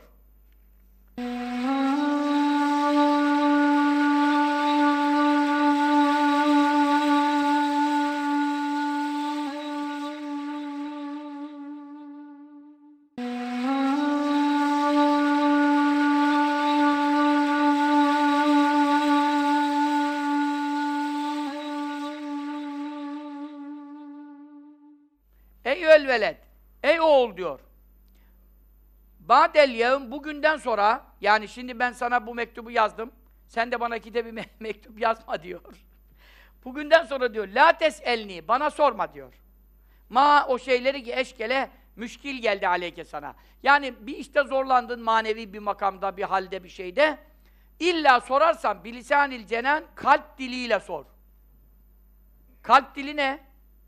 Ey veled, ey oğul diyor. Ba'del yevm, bugünden sonra, yani şimdi ben sana bu mektubu yazdım. Sen de bana ikide bir mektup yazma diyor. Bugünden sonra diyor, la tes'elni, bana sorma diyor. Ma o şeyleri ki eşkele, müşkil geldi aleyke sana. Yani bir işte zorlandın manevi bir makamda, bir halde, bir şeyde. İlla sorarsan bilisanil cenen, kalp diliyle sor. Kalp dili ne?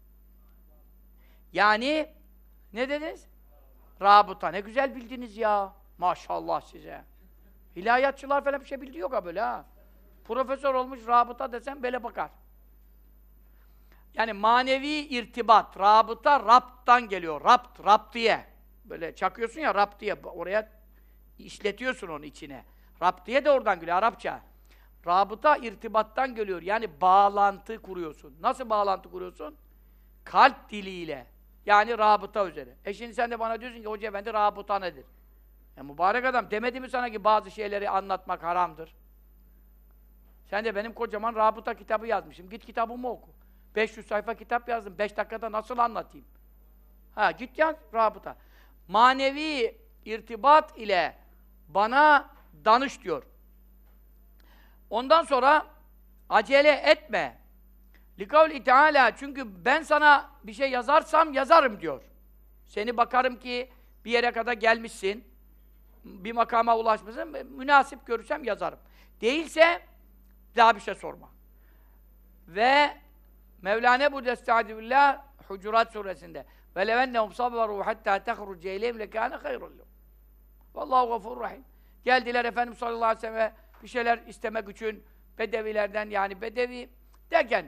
Yani ne dediniz? Rabıta. Ne güzel bildiniz ya. Maşallah size. İlahiyatçılar falan bir şey bildiği yok ha böyle ha. Profesör olmuş rabıta desem böyle bakar. Yani manevi irtibat, rabıta, rapttan geliyor. Rapt, raptiye. Böyle çakıyorsun ya raptiye, oraya işletiyorsun onu içine. Raptiye de oradan geliyor, Arapça. Rabıta irtibattan geliyor. Yani bağlantı kuruyorsun. Nasıl bağlantı kuruyorsun? Kalp diliyle. Yani rabıta üzere. Şimdi sen de bana diyorsun ki Hoca Efendi rabıta nedir? Mübarek adam demedi mi sana ki bazı şeyleri anlatmak haramdır? Sen de benim kocaman rabıta kitabı yazmışım. Git kitabımı oku. 500 sayfa kitap yazdım. 5 dakikada nasıl anlatayım? Ha git yaz rabıta. Manevi irtibat ile bana danış diyor. Ondan sonra acele etme. Likavli Teala, çünkü ben sana bir şey yazarsam yazarım diyor. Seni bakarım ki bir yere kadar gelmişsin, bir makama ulaşmışsın, münasip görürsem yazarım. Değilse daha bir şey sorma. Ve Mevlana burada estaizu billah Hucurat suresinde ve levennehum sabaru hatta tehruce ileyhim lekâne hayrun lehum. Vallahu gafurur rahim. Geldiler Efendimiz sallallahu aleyhi ve sellem bir şeyler istemek için bedevilerden, yani bedevi derken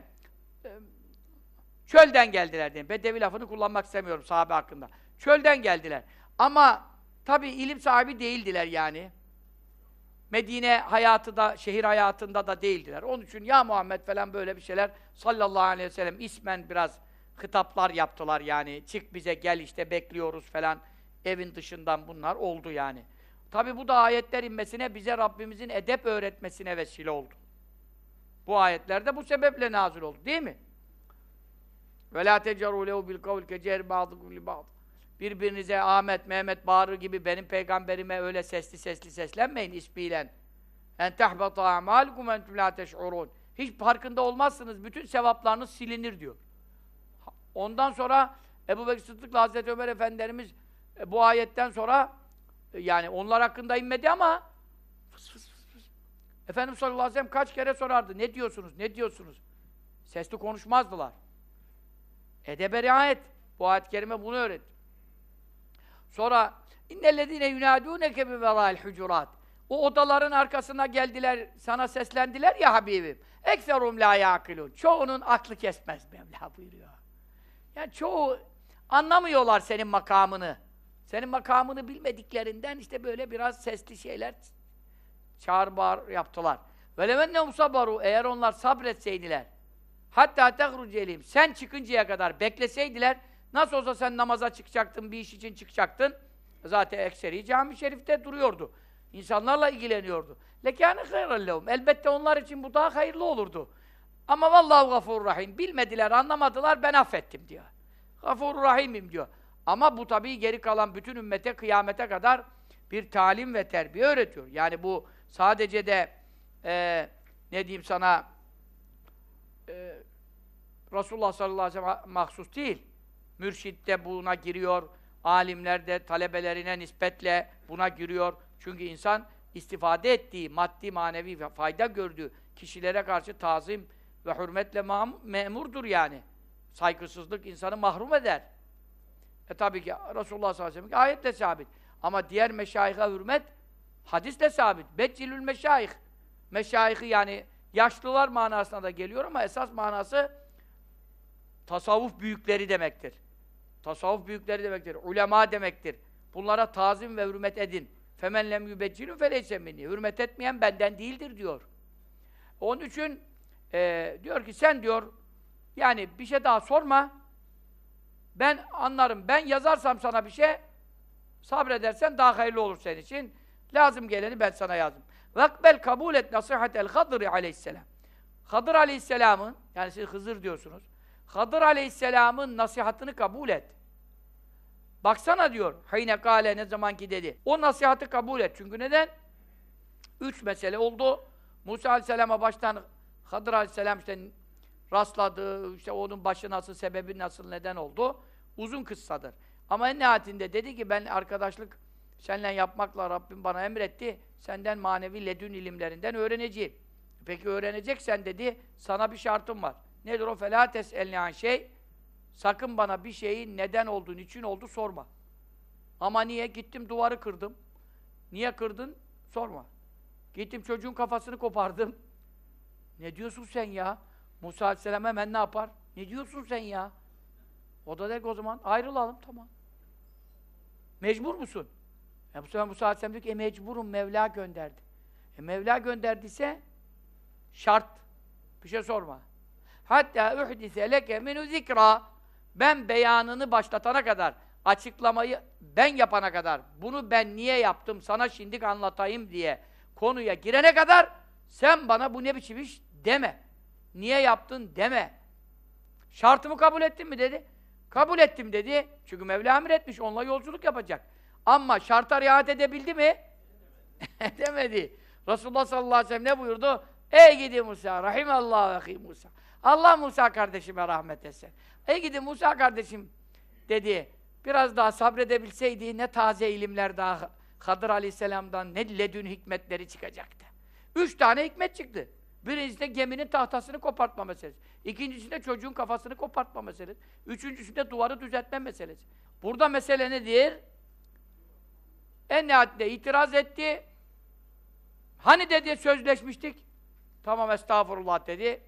çölden geldiler diyeyim. Bedevi lafını kullanmak istemiyorum sahabe hakkında. Çölden geldiler. Ama tabii ilim sahibi değildiler yani. Medine hayatı da, şehir hayatında da değildiler. Onun için ya Muhammed falan böyle bir şeyler sallallahu aleyhi ve sellem ismen biraz hitaplar yaptılar yani. Çık bize gel işte bekliyoruz falan. Evin dışından bunlar oldu yani. Tabii bu da ayetler inmesine, bize Rabbimizin edep öğretmesine vesile oldu. Bu ayetler de bu sebeple nazil oldu değil mi? وَلَا تَجَرُوا لَهُ بِالْقَوْلِ كَجَهْرِ بَعْضُكُمْ لِبَعْضٍ. Birbirinize Ahmet, Mehmet bağırır gibi benim peygamberime öyle sesli seslenmeyin ismiyle. En tahbata a'malukum entum la teş'urun. Hiç farkında olmazsınız, bütün sevaplarınız silinir diyor. Ondan sonra Ebubekir Sıddık'la Hazreti Ömer Efendilerimiz bu ayetten sonra yani onlar hakkında inmedi ama Efendimiz sallallahu aleyhi ve sellem kaç kere sorardı. Ne diyorsunuz? Ne diyorsunuz? Sesli konuşmazdılar. Edebe riayet. Bu ayet-i kerime bunu öğretti. Sonra innellezîne yunâdûneke biverâil hucurat. O odaların arkasına geldiler, sana seslendiler ya Habibim. Ekserum lâ yâkilûn. Çoğunun aklı kesmez Mevla buyuruyor. Yani çoğu anlamıyorlar senin makamını. Senin makamını bilmediklerinden işte böyle biraz sesli şeyler çağır bağır yaptılar. Velevennehum sabaru, eğer onlar sabretseydiler, hatta tehrucelihim, sen çıkıncaya kadar bekleseydiler, nasıl olsa sen namaza çıkacaktın, bir iş için çıkacaktın. Zaten ekseri cami-i şerifte duruyordu. İnsanlarla ilgileniyordu. Lekâne hayran lehum. Elbette onlar için bu daha hayırlı olurdu. Ama vallahu gafurur rahim. Bilmediler, anlamadılar, ben affettim diyor. Gafurur rahimim diyor. Ama bu tabii geri kalan bütün ümmete kıyamete kadar bir talim ve terbiye öğretiyor. Yani bu sadece de ne diyeyim sana Resulullah sallallahu aleyhi ve sellem mahsus değil. Mürşid de buna giriyor. Alimler de talebelerine nispetle buna giriyor. Çünkü insan istifade ettiği, maddi manevi fayda gördüğü kişilere karşı tazim ve hürmetle memurdur yani. Saygısızlık insanı mahrum eder. Tabii ki Resulullah sallallahu aleyhi ve sellem ayetle sabit. Ama diğer meşayihe hürmet hadisle sabit. Beccilül meşayih. Meşayihi yani yaşlılar manasına da geliyor ama esas manası tasavvuf büyükleri demektir. Tasavvuf büyükleri demektir. Ulema demektir. Bunlara tazim ve hürmet edin. Femen lem yubeccilü feleyse minni. Hürmet etmeyen benden değildir diyor. Onun için diyor ki sen diyor yani bir şey daha sorma. Ben anlarım. Ben yazarsam sana bir şey sabredersen daha hayırlı olur senin için. Lazım geleni ben sana yazdım. Vakbel kabul et nasihatel Hadır aleyhisselam. Hadır aleyhisselamın, yani siz Hızır diyorsunuz. Hadır aleyhisselamın nasihatını kabul et. Baksana diyor. Hayne kâle ne zaman ki dedi. O nasihatı kabul et. Çünkü neden? 3 mesele oldu. Musa Aleyhisselam'a baştan Hadır Aleyhisselam işte rastladı, işte onun başı nasıl, sebebi nasıl, neden oldu? Uzun kıssadır. Ama en nihayetinde dedi ki ben arkadaşlık seninle yapmakla Rabbim bana emretti. Senden manevi ledün ilimlerinden öğreneceğim. Peki öğreneceksen dedi, sana bir şartım var. Nedir o? فَلَا تَسْأَلْنِ عَنْ şey. Sakın bana bir şeyin neden olduğu, niçin oldu sorma. Ama niye? Gittim duvarı kırdım. Niye kırdın? Sorma. Gittim çocuğun kafasını kopardım. Ne diyorsun sen ya? Musa Aleyhisselam hemen ne yapar? Ne diyorsun sen ya? O da der ki o zaman ayrılalım, tamam. Mecbur musun? Bu sefer Musa Aleyhisselam diyor ki mecburum, Mevla gönderdi. Mevla gönderdiyse şart. Bir şey sorma. Hatta uhdise leke minhu zikra. Ben beyanını başlatana kadar, açıklamayı ben yapana kadar, bunu ben niye yaptım, sana şimdilik anlatayım diye konuya girene kadar sen bana bu ne biçim iş deme. Niye yaptın deme. Şartımı kabul ettin mi dedi. Kabul ettim dedi. Çünkü Mevla emretmiş, onunla yolculuk yapacak. Ama şarta riayet edebildi mi? Edemedi. Resulullah sallallahu aleyhi ve sellem ne buyurdu? Ey gidi Musa, rahimallahu ahi Musa. Allah Musa kardeşime rahmet etsin. Ey gidi Musa kardeşim dedi. Biraz daha sabredebilseydi ne taze ilimler daha Hadır Aleyhisselam'dan ne ledün hikmetleri çıkacaktı. 3 tane hikmet çıktı. Birincisi geminin tahtasını kopartma meselesi. İkincisinde çocuğun kafasını kopartma meselesi. Üçüncüsünde duvarı düzeltme meselesi. Burada mesele nedir? En nihayetinde itiraz etti. Hani dedi sözleşmiştik? Tamam estağfurullah dedi.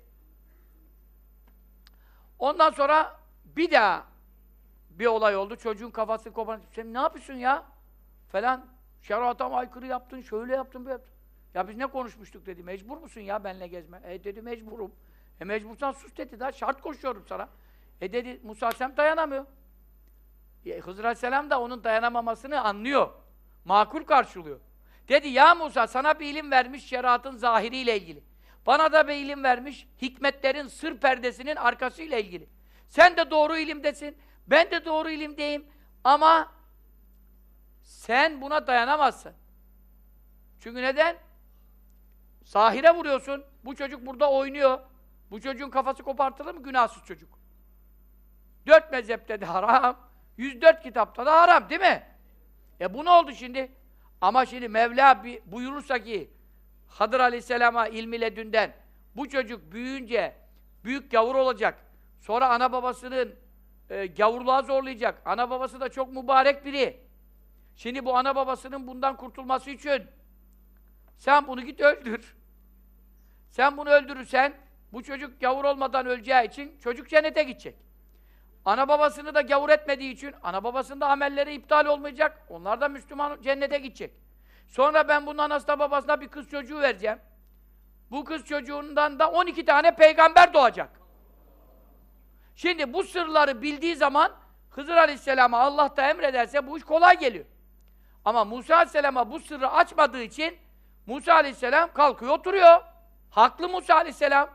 Ondan sonra bir daha bir olay oldu. Çocuğun kafasını kopartma. Sen ne yapıyorsun ya? Falan. Şerata aykırı yaptın, şöyle yaptın, böyle yaptın. Ya biz ne konuşmuştuk dedi. Mecbur musun ya benimle gezme? Dedi mecburum. Mecbursan sus dedi. Daha şart koşuyorum sana. Dedi Musa Aleyhisselam dayanamıyor. Hızır Aleyhisselam da onun dayanamamasını anlıyor. Makul karşılıyor. Dedi ya Musa sana bir ilim vermiş şeriatın zahiriyle ilgili. Bana da bir ilim vermiş hikmetlerin sır perdesinin arkasıyla ilgili. Sen de doğru ilimdesin. Ben de doğru ilimdeyim. Ama sen buna dayanamazsın. Çünkü neden? Zahire vuruyorsun. Bu çocuk burada oynuyor. Bu çocuğun kafası kopartılır mı? Günahsız çocuk. 4 mezhepte de haram. 104 kitapta da haram değil mi? Bu ne oldu şimdi? Ama şimdi Mevla buyurursa ki Hadır Aleyhisselam'a ilmi ledünden bu çocuk büyüyünce büyük gavur olacak. Sonra ana babasının gavurluğa zorlayacak. Ana babası da çok mübarek biri. Şimdi bu ana babasının bundan kurtulması için sen bunu git öldür. Sen bunu öldürürsen bu çocuk gavur olmadan öleceği için çocuk cennete gidecek. Ana babasını da gavur etmediği için ana babasının da amelleri iptal olmayacak. Onlar da Müslüman cennete gidecek. Sonra ben bunun anasına babasına bir kız çocuğu vereceğim. Bu kız çocuğundan da 12 tane peygamber doğacak. Şimdi bu sırları bildiği zaman Hızır Aleyhisselam'a Allah da emrederse bu iş kolay geliyor. Ama Musa Aleyhisselam'a bu sırrı açmadığı için Musa Aleyhisselam kalkıyor oturuyor. Haklı Musa Aleyhisselam.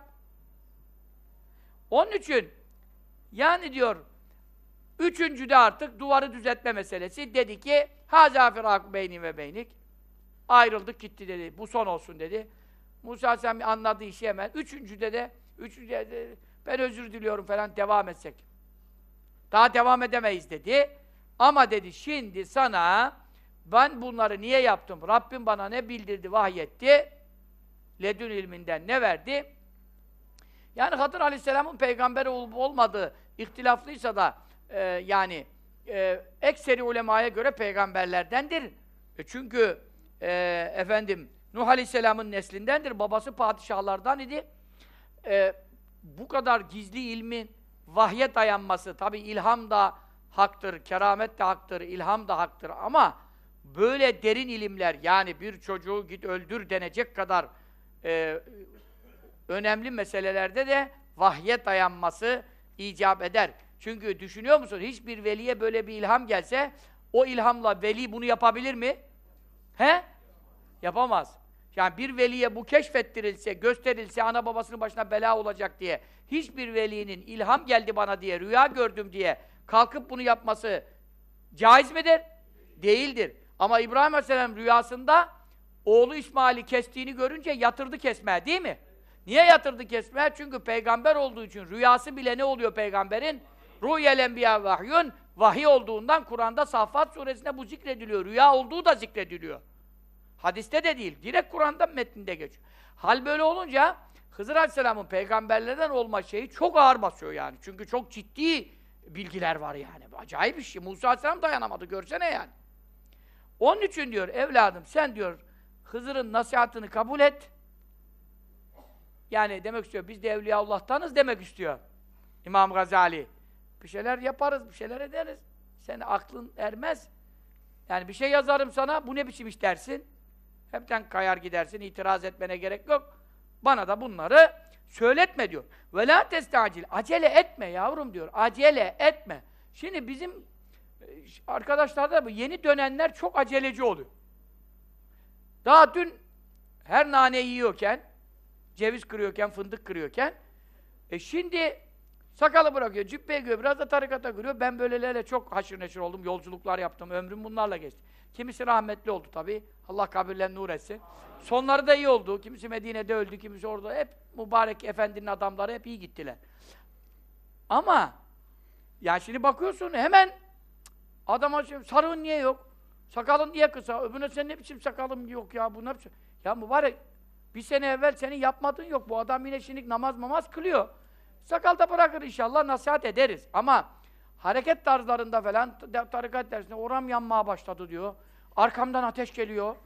Onun için yani diyor üçüncüde artık duvarı düzeltme meselesi dedi ki hâzâ firâku beyni ve beynik. Ayrıldık gitti dedi. Bu son olsun dedi. Musa Aleyhisselam anladığı işi hemen. Üçüncüde de ben özür diliyorum falan devam etsek. Daha devam edemeyiz dedi. Ama dedi şimdi sana ben bunları niye yaptım? Rabbim bana ne bildirdi, vahyetti? Ledün ilminden ne verdi? Yani Hadır Aleyhisselam'ın peygamberi olup olmadığı ihtilaflıysa da ekseri ulemaya göre peygamberlerdendir. Çünkü Nuh Aleyhisselam'ın neslindendir. Babası padişahlardan idi. Bu kadar gizli ilmin vahye dayanması, tabi ilham da haktır, keramet de haktır, ilham da haktır ama böyle derin ilimler, yani bir çocuğu git öldür denecek kadar önemli meselelerde de vahye dayanması icap eder. Çünkü düşünüyor musun? Hiçbir veliye böyle bir ilham gelse, o ilhamla veli bunu yapabilir mi? He? Yapamaz. Yani bir veliye bu keşfettirilse, gösterilse, ana babasının başına bela olacak diye, hiçbir velinin ilham geldi bana diye, rüya gördüm diye kalkıp bunu yapması caiz midir? Değildir. Ama İbrahim Aleyhisselam rüyasında oğlu İsmail'i kestiğini görünce yatırdı kesmeye, değil mi? Niye yatırdı kesmeye? Çünkü peygamber olduğu için rüyası bile ne oluyor peygamberin? Rü'yel enbiya vahyun, vahiy olduğundan Kur'an'da Saffat suresinde bu zikrediliyor. Rüya olduğu da zikrediliyor. Hadiste de değil, direkt Kur'an'da metninde geçiyor. Hal böyle olunca Hızır Aleyhisselam'ın peygamberlerden olma şeyi çok ağır basıyor yani. Çünkü çok ciddi bilgiler var yani. Acayip bir şey. Musa Aleyhisselam dayanamadı, görsene yani. Onun için diyor, evladım sen diyor, Hızır'ın nasihatını kabul et. Yani demek istiyor, biz de Evliyaullah'tanız demek istiyor İmam Gazali. Bir şeyler yaparız, bir şeyler ederiz. Senin aklın ermez. Yani bir şey yazarım sana, bu ne biçim iş dersin? Hepten kayar gidersin, itiraz etmene gerek yok. Bana da bunları söyletme diyor. Ve la testacil, acele etme yavrum diyor, acele etme. Şimdi bizim arkadaşlarda bu yeni dönenler çok aceleci oluyor. Daha dün her nane yiyorken, ceviz kırıyorken, fındık kırıyorken, şimdi sakalı bırakıyor, cübbeyi giyiyor, biraz da tarikata giriyor. Ben böylelerle çok haşır neşir oldum, yolculuklar yaptım, ömrüm bunlarla geçti. Kimisi rahmetli oldu tabii, Allah kabirlerini nur etsin. Sonları da iyi oldu, kimisi Medine'de öldü, kimisi orada, hep mübarek efendinin adamları hep iyi gittiler. Ama, yani şimdi bakıyorsun hemen, adama sarığın niye yok? Sakalın niye kısa? Öbürüne sen ne biçim sakalım yok ya, bu ne biçim? Ya mübarek, bir sene evvel senin yapmadığın yok, bu adam yine şimdi namaz kılıyor. Sakal da bırakır inşallah, nasihat ederiz. Ama hareket tarzlarında falan, tarikat dersinde oram yanmaya başladı diyor. Arkamdan ateş geliyor.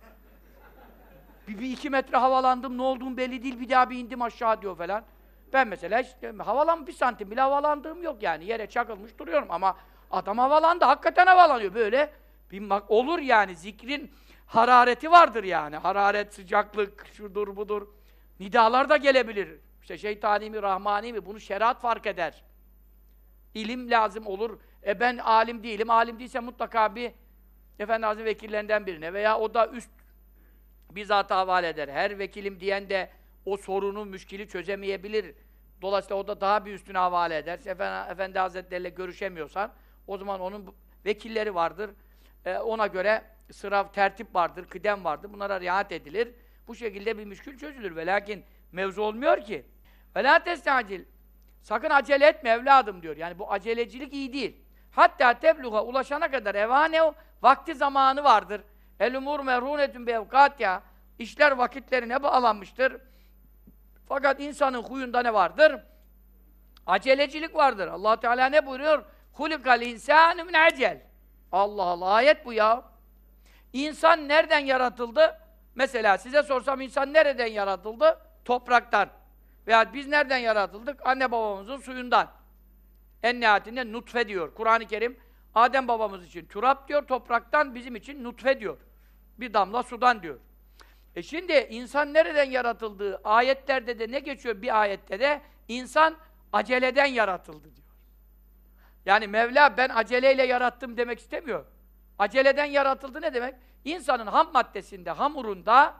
Bir 2 metre havalandım, ne olduğum belli değil, bir daha bir indim aşağı diyor falan. Ben mesela havalan 1 santim bile havalandığım yok yani. Yere çakılmış duruyorum ama adam havalandı, hakikaten havalanıyor böyle. Olur yani, zikrin harareti vardır yani. Hararet, sıcaklık, şudur budur. Nidalar da gelebilir. İşte şeytani mi, rahmani mi? Bunu şeriat fark eder. İlim lazım olur. Ben alim değilim. Alim değilse mutlaka bir Efendi Hazretleri vekillerinden birine veya o da üst bir zata havale eder. Her vekilim diyen de o sorunu, müşkili çözemeyebilir. Dolayısıyla o da daha bir üstüne havale eder. Efendi Hazretleriyle görüşemiyorsan o zaman onun vekilleri vardır. Ona göre sıra, tertip vardır, kıdem vardır. Bunlara riayet edilir. Bu şekilde bir müşkül çözülür. Ve lakin mevzu olmuyor ki. Ve la testacil. Sakın acele etme evladım diyor. Yani bu acelecilik iyi değil. Hatta tebluğa ulaşana kadar evanev vakti zamanı vardır. El-umur merhunetun bi evkatiha. İşler vakitlerine bağlanmıştır. Fakat insanın huyunda ne vardır? Acelecilik vardır. Allah Teala ne buyuruyor? Hulikal insanu min acel. Allah Allah, ayet bu ya. İnsan nereden yaratıldı? Mesela size sorsam insan nereden yaratıldı? Topraktan. Veya biz nereden yaratıldık? Anne babamızın suyundan. En nihayetinde nutfe diyor. Kur'an-ı Kerim Adem babamız için turap diyor, topraktan, bizim için nutfe diyor. Bir damla sudan diyor. Şimdi insan nereden yaratıldığı ayetlerde de ne geçiyor bir ayette de? İnsan aceleden yaratıldı diyor. Yani Mevla ben aceleyle yarattım demek istemiyor. Aceleden yaratıldı ne demek? İnsanın ham maddesinde, hamurunda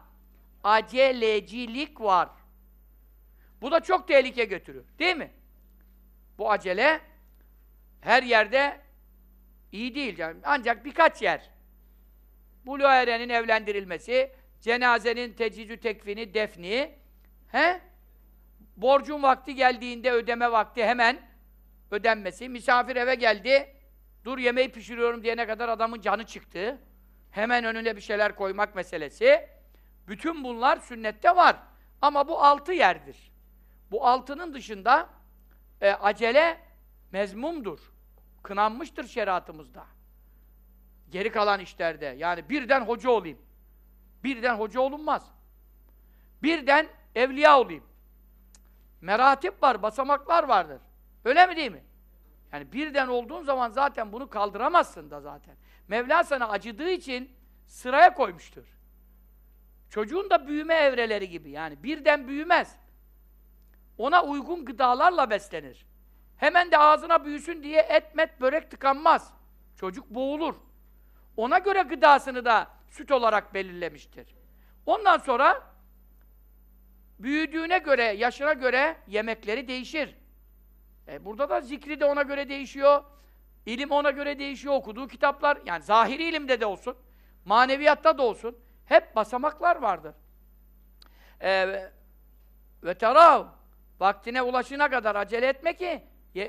acelecilik var. Bu da çok tehlike götürüyor. Değil mi? Bu acele her yerde iyi değil. Yani ancak birkaç yer. Buluğa erenin evlendirilmesi, cenazenin tecizü tekfini, defni, borcun vakti geldiğinde ödeme vakti hemen ödenmesi, misafir eve geldi, dur yemeği pişiriyorum diyene kadar adamın canı çıktı, hemen önüne bir şeyler koymak meselesi. Bütün bunlar sünnette var. Ama bu 6 yerdir. Bu 6'nın dışında acele mezmumdur. Kınanmıştır şeriatımızda. Geri kalan işlerde. Yani birden hoca olayım. Birden hoca olunmaz. Birden evliya olayım. Meratip var, basamaklar vardır. Öyle mi değil mi? Yani birden olduğun zaman zaten bunu kaldıramazsın da zaten. Mevla sana acıdığı için sıraya koymuştur. Çocuğun da büyüme evreleri gibi. Yani birden büyümez. Ona uygun gıdalarla beslenir. Hemen de ağzına büyüsün diye et, met, börek tıkanmaz. Çocuk boğulur. Ona göre gıdasını da süt olarak belirlemiştir. Ondan sonra büyüdüğüne göre, yaşına göre yemekleri değişir. Burada da zikri de ona göre değişiyor. İlim ona göre değişiyor. Okuduğu kitaplar, yani zahiri ilimde de olsun, maneviyatta da olsun. Hep basamaklar vardır. Ve terav, vaktine ulaşına kadar acele etme ki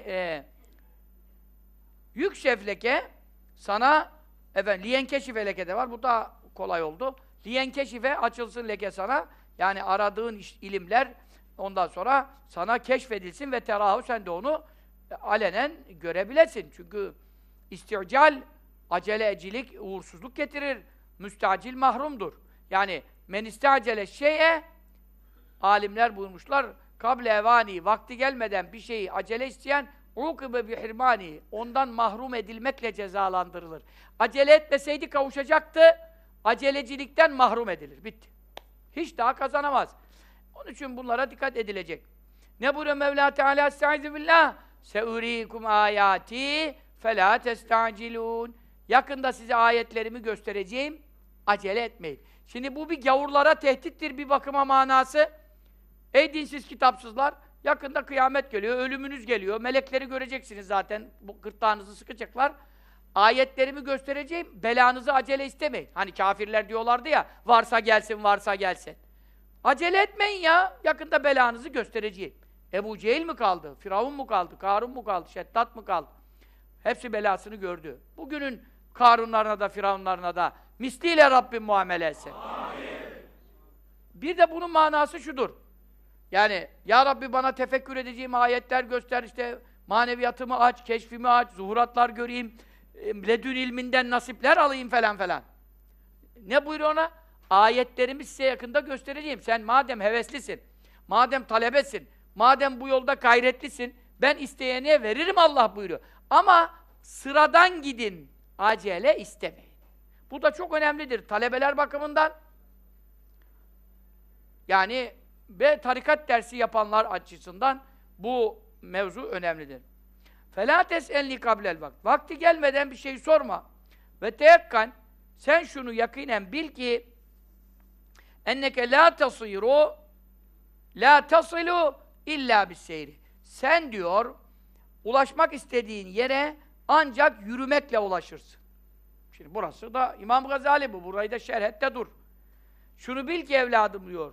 yükşefleke sana liyenkeşife leke de var. Bu daha kolay oldu. Liyenkeşife açılsın leke sana. Yani aradığın ilimler ondan sonra sana keşfedilsin ve terahu sen de onu alenen görebilesin. Çünkü istical, acelecilik uğursuzluk getirir. Müstacil mahrumdur. Yani men istacele şeye alimler buyurmuşlar kable evani vakti gelmeden bir şeyi acele isteyen ukibe bi hirmani ondan mahrum edilmekle cezalandırılır. Acele etmeseydi kavuşacaktı. Acelecilikten mahrum edilir. Bitti. Hiç daha kazanamaz. Onun için bunlara dikkat edilecek. Ne buyuruyor Mevla Teala? Estaizu billah. Seurikum ayati felâ testacilûn. Yakında size ayetlerimi göstereceğim. Acele etmeyin. Şimdi bu bir gavurlara tehdittir bir bakıma manası. Ey dinsiz kitapsızlar, yakında kıyamet geliyor, ölümünüz geliyor, melekleri göreceksiniz zaten, bu gırtlağınızı sıkacaklar. Ayetlerimi göstereceğim, belanızı acele istemeyin. Hani kafirler diyorlardı ya, varsa gelsin, varsa gelsin. Acele etmeyin ya, yakında belanızı göstereceğim. Ebu Cehil mi kaldı, Firavun mu kaldı, Karun mu kaldı, Şeddat mı kaldı? Hepsi belasını gördü. Bugünün Karunlarına da, Firavunlarına da misliyle Rabbim muamele etsin. Bir de bunun manası şudur. Yani, Ya Rabbi bana tefekkür edeceğim ayetler göster, işte maneviyatımı aç, keşfimi aç, zuhuratlar göreyim, ledün ilminden nasipler alayım falan falan. Ne buyuruyor ona? Ayetlerimi size yakında göstereceğim. Sen madem heveslisin, madem talebesin, madem bu yolda gayretlisin, ben isteyene veririm Allah buyuruyor. Ama sıradan gidin, acele istemeyin. Bu da çok önemlidir talebeler bakımından. Yani ve tarikat dersi yapanlar açısından bu mevzu önemlidir. فَلَا تَسْأَلْنِي قَبْلَ الْوَقْتِ Vakti gelmeden bir şey sorma. Ve teyakkan, sen şunu yakinen bil ki enneke la tasilu illa bis-seyri. Sen diyor, ulaşmak istediğin yere ancak yürümekle ulaşırsın. Şimdi burası da İmam Gazali bu. Burayı da şerhette dur. Şunu bil ki evladım diyor.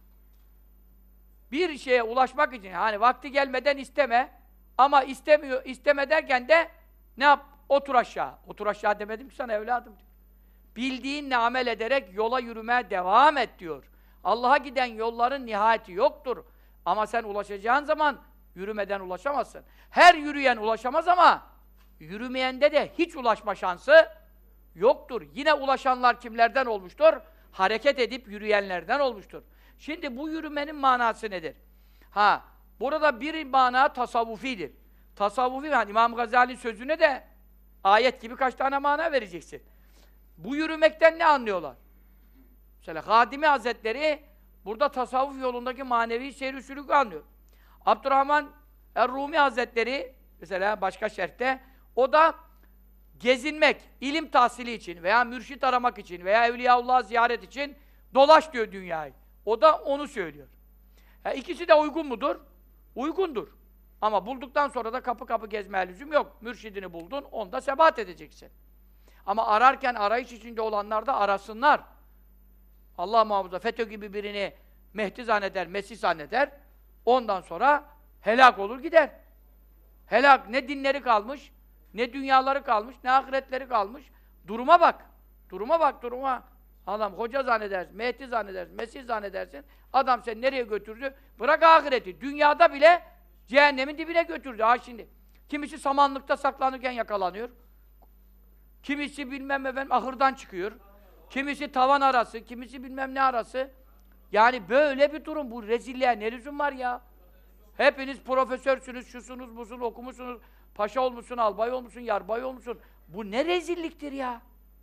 Bir şeye ulaşmak için, hani vakti gelmeden isteme ama isteme derken de ne yap? Otur aşağı. Otur aşağı demedim ki sana evladım. Bildiğinle amel ederek yola yürümeye devam et diyor. Allah'a giden yolların nihayeti yoktur. Ama sen ulaşacağın zaman yürümeden ulaşamazsın. Her yürüyen ulaşamaz ama yürümeyende de hiç ulaşma şansı yoktur. Yine ulaşanlar kimlerden olmuştur? Hareket edip yürüyenlerden olmuştur. Şimdi bu yürümenin manası nedir? Burada bir mana tasavvufidir. Tasavvufi, yani İmam Gazali'nin sözüne de ayet gibi kaç tane mana vereceksin. Bu yürümekten ne anlıyorlar? Mesela Hadimi Hazretleri burada tasavvuf yolundaki manevi seyr-i sülûkü anlıyor. Abdurrahman Er-Rumi Hazretleri mesela başka şerhte o da gezinmek, ilim tahsili için veya mürşit aramak için veya Evliyaullah'ı ziyaret için dolaş diyor dünyayı. O da onu söylüyor. İkisi de uygun mudur? Uygundur. Ama bulduktan sonra da kapı kapı gezmeye lüzum yok. Mürşidini buldun, onda sebat edeceksin. Ama ararken arayış içinde olanlar da arasınlar. Allah muhafaza FETÖ gibi birini Mehdi zanneder, Mesih zanneder. Ondan sonra helak olur gider. Helak, ne dinleri kalmış, ne dünyaları kalmış, ne ahiretleri kalmış. Duruma bak. Duruma bak, duruma. Adam hoca zannedersin, Mehdi zannedersin, Mesih zannedersin. Adam seni nereye götürdü? Bırak ahireti. Dünyada bile cehennemin dibine götürdü. Şimdi. Kimisi samanlıkta saklanırken yakalanıyor. Kimisi bilmem efendim ahırdan çıkıyor. Kimisi tavan arası, kimisi bilmem ne arası. Yani böyle bir durum. Bu rezilliğe ne lüzum var ya? Hepiniz profesörsünüz, şusunuz, busunuz, okumuşsunuz. Paşa olmuşsun, albay olmuşsun, yarbay olmuşsun. Bu ne rezilliktir ya?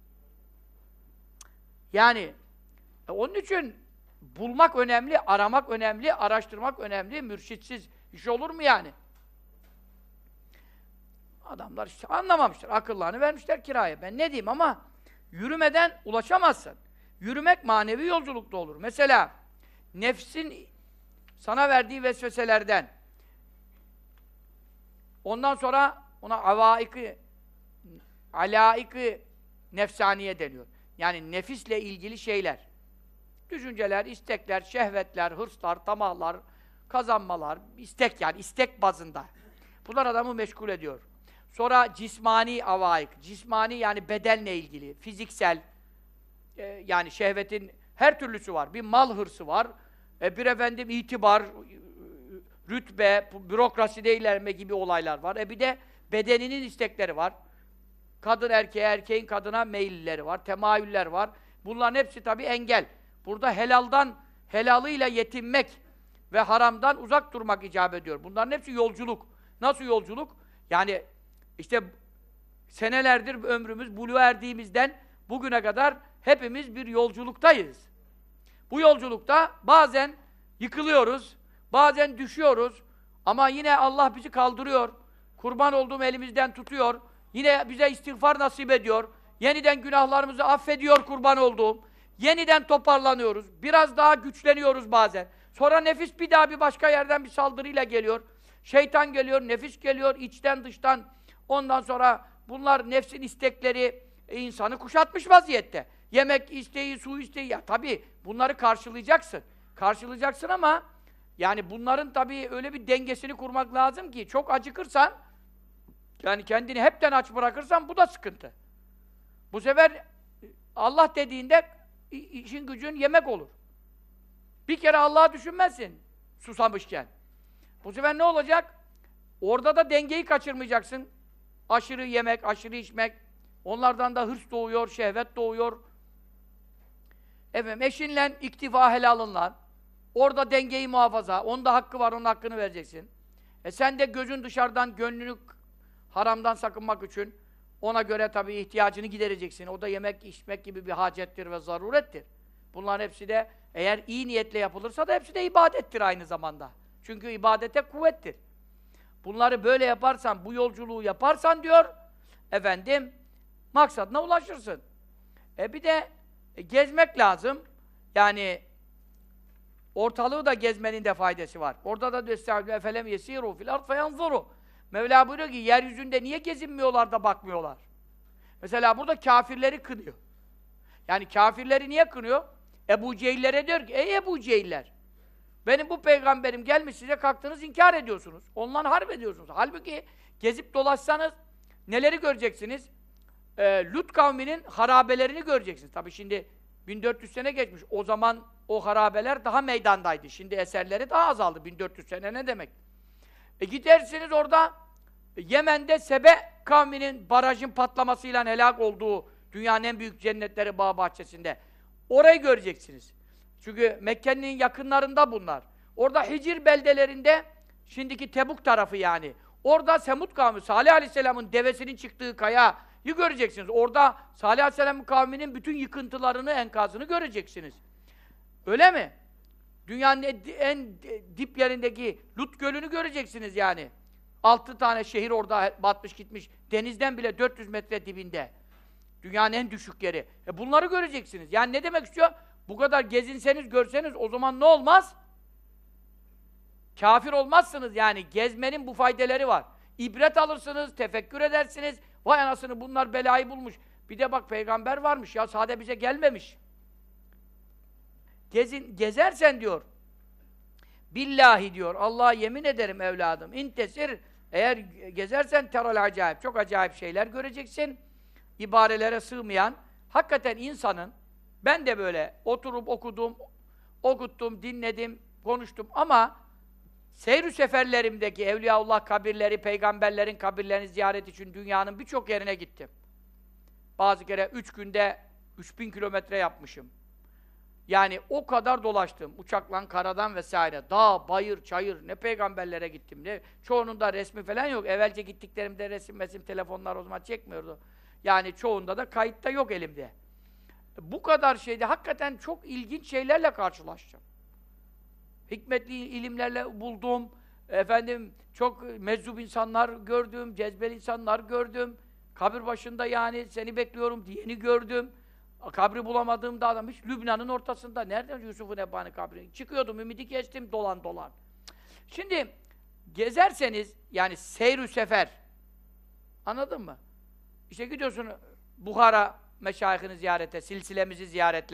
Yani onun için bulmak önemli, aramak önemli, araştırmak önemli. Mürşitsiz iş olur mu yani? Adamlar işte anlamamışlar, akıllarını vermişler kiraya. Ben ne diyeyim ama yürümeden ulaşamazsın. Yürümek manevi yolculukta olur. Mesela nefsin sana verdiği vesveselerden, ondan sonra ona alaik-i nefsaniye deniyor. Yani nefisle ilgili şeyler. Düşünceler, istekler, şehvetler, hırslar, tamahlar, kazanmalar, istek yani istek bazında. Bunlar adamı meşgul ediyor. Sonra cismani avaik, cismani yani bedenle ilgili, fiziksel, yani şehvetin her türlüsü var. Bir mal hırsı var, bir efendim itibar, rütbe, bürokraside ilerleme gibi olaylar var. Bir de bedeninin istekleri var. Kadın erkeğe, erkeğin kadına meyilleri var, temayüller var. Bunların hepsi tabii engel. Burada helalıyla yetinmek ve haramdan uzak durmak icap ediyor. Bunların hepsi yolculuk. Nasıl yolculuk? Yani işte senelerdir ömrümüz buluğa erdiğimizden bugüne kadar hepimiz bir yolculuktayız. Bu yolculukta bazen yıkılıyoruz, bazen düşüyoruz ama yine Allah bizi kaldırıyor. Kurban olduğum elimizden tutuyor. Yine bize istiğfar nasip ediyor. Yeniden günahlarımızı affediyor kurban olduğum. Yeniden toparlanıyoruz. Biraz daha güçleniyoruz bazen. Sonra nefis bir daha bir başka yerden bir saldırıyla geliyor. Şeytan geliyor, nefis geliyor, içten dıştan. Ondan sonra bunlar nefsin istekleri insanı kuşatmış vaziyette. Yemek isteği, su isteği. Ya tabii bunları karşılayacaksın. Karşılayacaksın ama yani bunların tabii öyle bir dengesini kurmak lazım ki çok acıkırsan yani kendini hepten aç bırakırsan bu da sıkıntı. Bu sefer Allah dediğinde işin gücün yemek olur. Bir kere Allah'ı düşünmezsin susamışken. Bu sefer ne olacak? Orada da dengeyi kaçırmayacaksın. Aşırı yemek, aşırı içmek. Onlardan da hırs doğuyor, şehvet doğuyor. Efendim eşinle iktifa helalınla. Orada dengeyi muhafaza. Onda hakkı var, onun hakkını vereceksin. Sen de gözün dışarıdan, gönlünü haramdan sakınmak için ona göre tabii ihtiyacını gidereceksin. O da yemek, içmek gibi bir hacettir ve zarurettir. Bunların hepsi de eğer iyi niyetle yapılırsa da hepsi de ibadettir aynı zamanda. Çünkü ibadete kuvvettir. Bunları böyle yaparsan, bu yolculuğu yaparsan diyor, efendim, maksadına ulaşırsın. Bir de gezmek lazım. Yani ortalığı da gezmenin de faydası var. Orada da "Estağfirullah felem yesiru fil ard feyanzuru." Mevla buyuruyor ki yeryüzünde niye gezinmiyorlar da bakmıyorlar? Mesela burada kâfirleri kınıyor. Yani kâfirleri niye kınıyor? Ebu Cehillere diyor ki, ey Ebu Cehiller, benim bu peygamberim gelmiş size kalktınız inkar ediyorsunuz. Onunla harp ediyorsunuz. Halbuki gezip dolaşsanız neleri göreceksiniz? Lut kavminin harabelerini göreceksiniz. Tabii şimdi 1400 sene geçmiş. O zaman o harabeler daha meydandaydı. Şimdi eserleri daha azaldı. 1400 sene ne demek? Gidersiniz orada Yemen'de Sebe kavminin barajın patlamasıyla helak olduğu dünyanın en büyük cennetleri bağ bahçesinde. Orayı göreceksiniz. Çünkü Mekke'nin yakınlarında bunlar. Orada Hicr beldelerinde, şimdiki Tebuk tarafı yani. Orada Semud kavmi, Salih Aleyhisselam'ın devesinin çıktığı kayayı göreceksiniz. Orada Salih Aleyhisselam'ın kavminin bütün yıkıntılarını, enkazını göreceksiniz. Öyle mi? Dünyanın en dip yerindeki Lut Gölü'nü göreceksiniz yani. 6 tane şehir orada batmış gitmiş. Denizden bile 400 metre dibinde. Dünyanın en düşük yeri. Bunları göreceksiniz. Yani ne demek istiyor? Bu kadar gezinseniz, görseniz o zaman ne olmaz? Kafir olmazsınız yani. Gezmenin bu faydeleri var. İbret alırsınız, tefekkür edersiniz. Vay anasını bunlar belayı bulmuş. Bir de bak peygamber varmış ya, sade bize gelmemiş. Gezersen diyor. Billahi diyor, Allah'a yemin ederim evladım. İntesir, eğer gezersen teral acayip. Çok acayip şeyler göreceksin. İbarelere sığmayan, hakikaten insanın, ben de böyle oturup okudum, okuttum, dinledim, konuştum ama seyr-ü seferlerimdeki Evliyaullah kabirleri, peygamberlerin kabirlerini ziyaret için dünyanın birçok yerine gittim. Bazı kere 3 günde 3000 kilometre yapmışım. Yani o kadar dolaştım. Uçakla, karadan vesaire. Dağ, bayır, çayır. Ne peygamberlere gittim. Ne, çoğunun da resmi falan yok. Evvelce gittiklerimde resim, telefonlar o zaman çekmiyordu. Yani çoğunda da kayıtta yok elimde. Bu kadar şeyde hakikaten çok ilginç şeylerle karşılaştım. Hikmetli ilimlerle buldum. Efendim, çok meczup insanlar gördüm. Cezbeli insanlar gördüm. Kabir başında yani seni bekliyorum diyeni gördüm. Kabri bulamadığımda adam hiç Lübnan'ın ortasında. Nereden Yusuf-u Nebani kabri? Çıkıyordum, ümidi geçtim dolan dolan. Şimdi gezerseniz yani seyr-ü sefer. Anladın mı? İşte gidiyorsun Buhara meşayihini ziyarete, silsilemizi ziyaretler.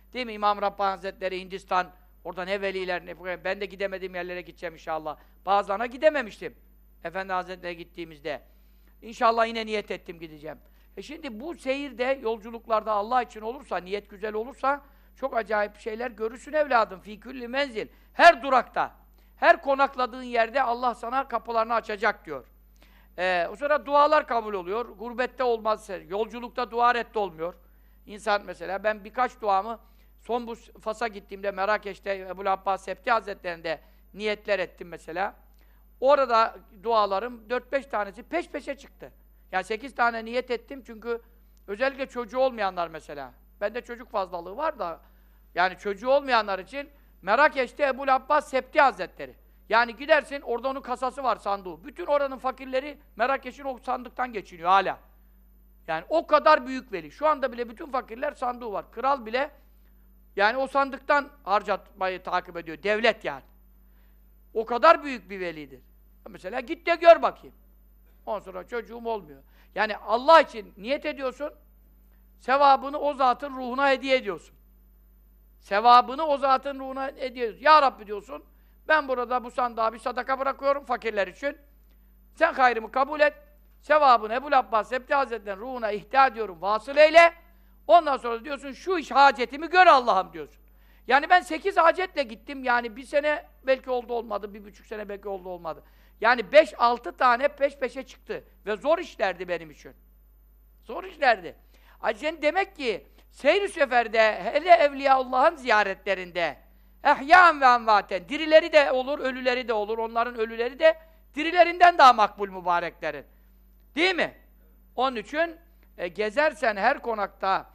Değil mi? İmam Rabbani Hazretleri, Hindistan, orada ne veliler, ne... Ben de gidemediğim yerlere gideceğim inşallah. Bazılarına gidememiştim. Efendi Hazretleri'ne gittiğimizde. İnşallah yine niyet ettim gideceğim. Şimdi bu seyirde, yolculuklarda Allah için olursa, niyet güzel olursa, çok acayip şeyler görürsün evladım. Fî külli menzil. Her durakta, her konakladığın yerde Allah sana kapılarını açacak diyor. O sonra dualar kabul oluyor. Gurbette olmaz, yolculukta dua reddi olmuyor. İnsan mesela, ben birkaç duamı son bu Fas'a gittiğimde, Merakeş'te Ebu'l-Abbas Septi Hazretleri'nde niyetler ettim mesela. Orada dualarım 4-5 tanesi peş peşe çıktı. Yani 8 tane niyet ettim çünkü özellikle çocuğu olmayanlar mesela. Bende çocuk fazlalığı var da, yani çocuğu olmayanlar için Merakeş'te Ebu'l-Abbas Septi Hazretleri. Yani gidersin, orada onun kasası var, sandığı. Bütün oranın fakirleri Merakeş'in o sandıktan geçiniyor hala. Yani o kadar büyük veli. Şu anda bile bütün fakirler sandığı var. Kral bile yani o sandıktan harcatmayı takip ediyor. Devlet yani. O kadar büyük bir velidir. Mesela git de gör bakayım. Ondan sonra çocuğum olmuyor. Yani Allah için niyet ediyorsun, sevabını o zatın ruhuna hediye ediyorsun. Sevabını o zatın ruhuna hediye ediyorsun. Ya Rabbi diyorsun, ben burada bu sandığa bir sadaka bırakıyorum fakirler için. Sen hayrımı kabul et. Sevabını Ebu'l-Abbas Septi Hazretleri'nin ruhuna ihda ediyorum, vasıl eyle. Ondan sonra diyorsun, şu iş hacetimi gör Allah'ım diyorsun. Yani ben 8 hacetle gittim, yani 1 sene belki oldu olmadı, 1,5 sene belki oldu olmadı. Yani 5-6 tane peş peşe çıktı. Ve zor işlerdi benim için. Zor işlerdi. Acen demek ki, seyr-i seferde, hele Evliyaullah'ın ziyaretlerinde, ehyâen ve envâten, dirileri de olur, ölüleri de olur, onların ölüleri de dirilerinden daha makbul mübareklerin. Değil mi? Onun için gezersen her konakta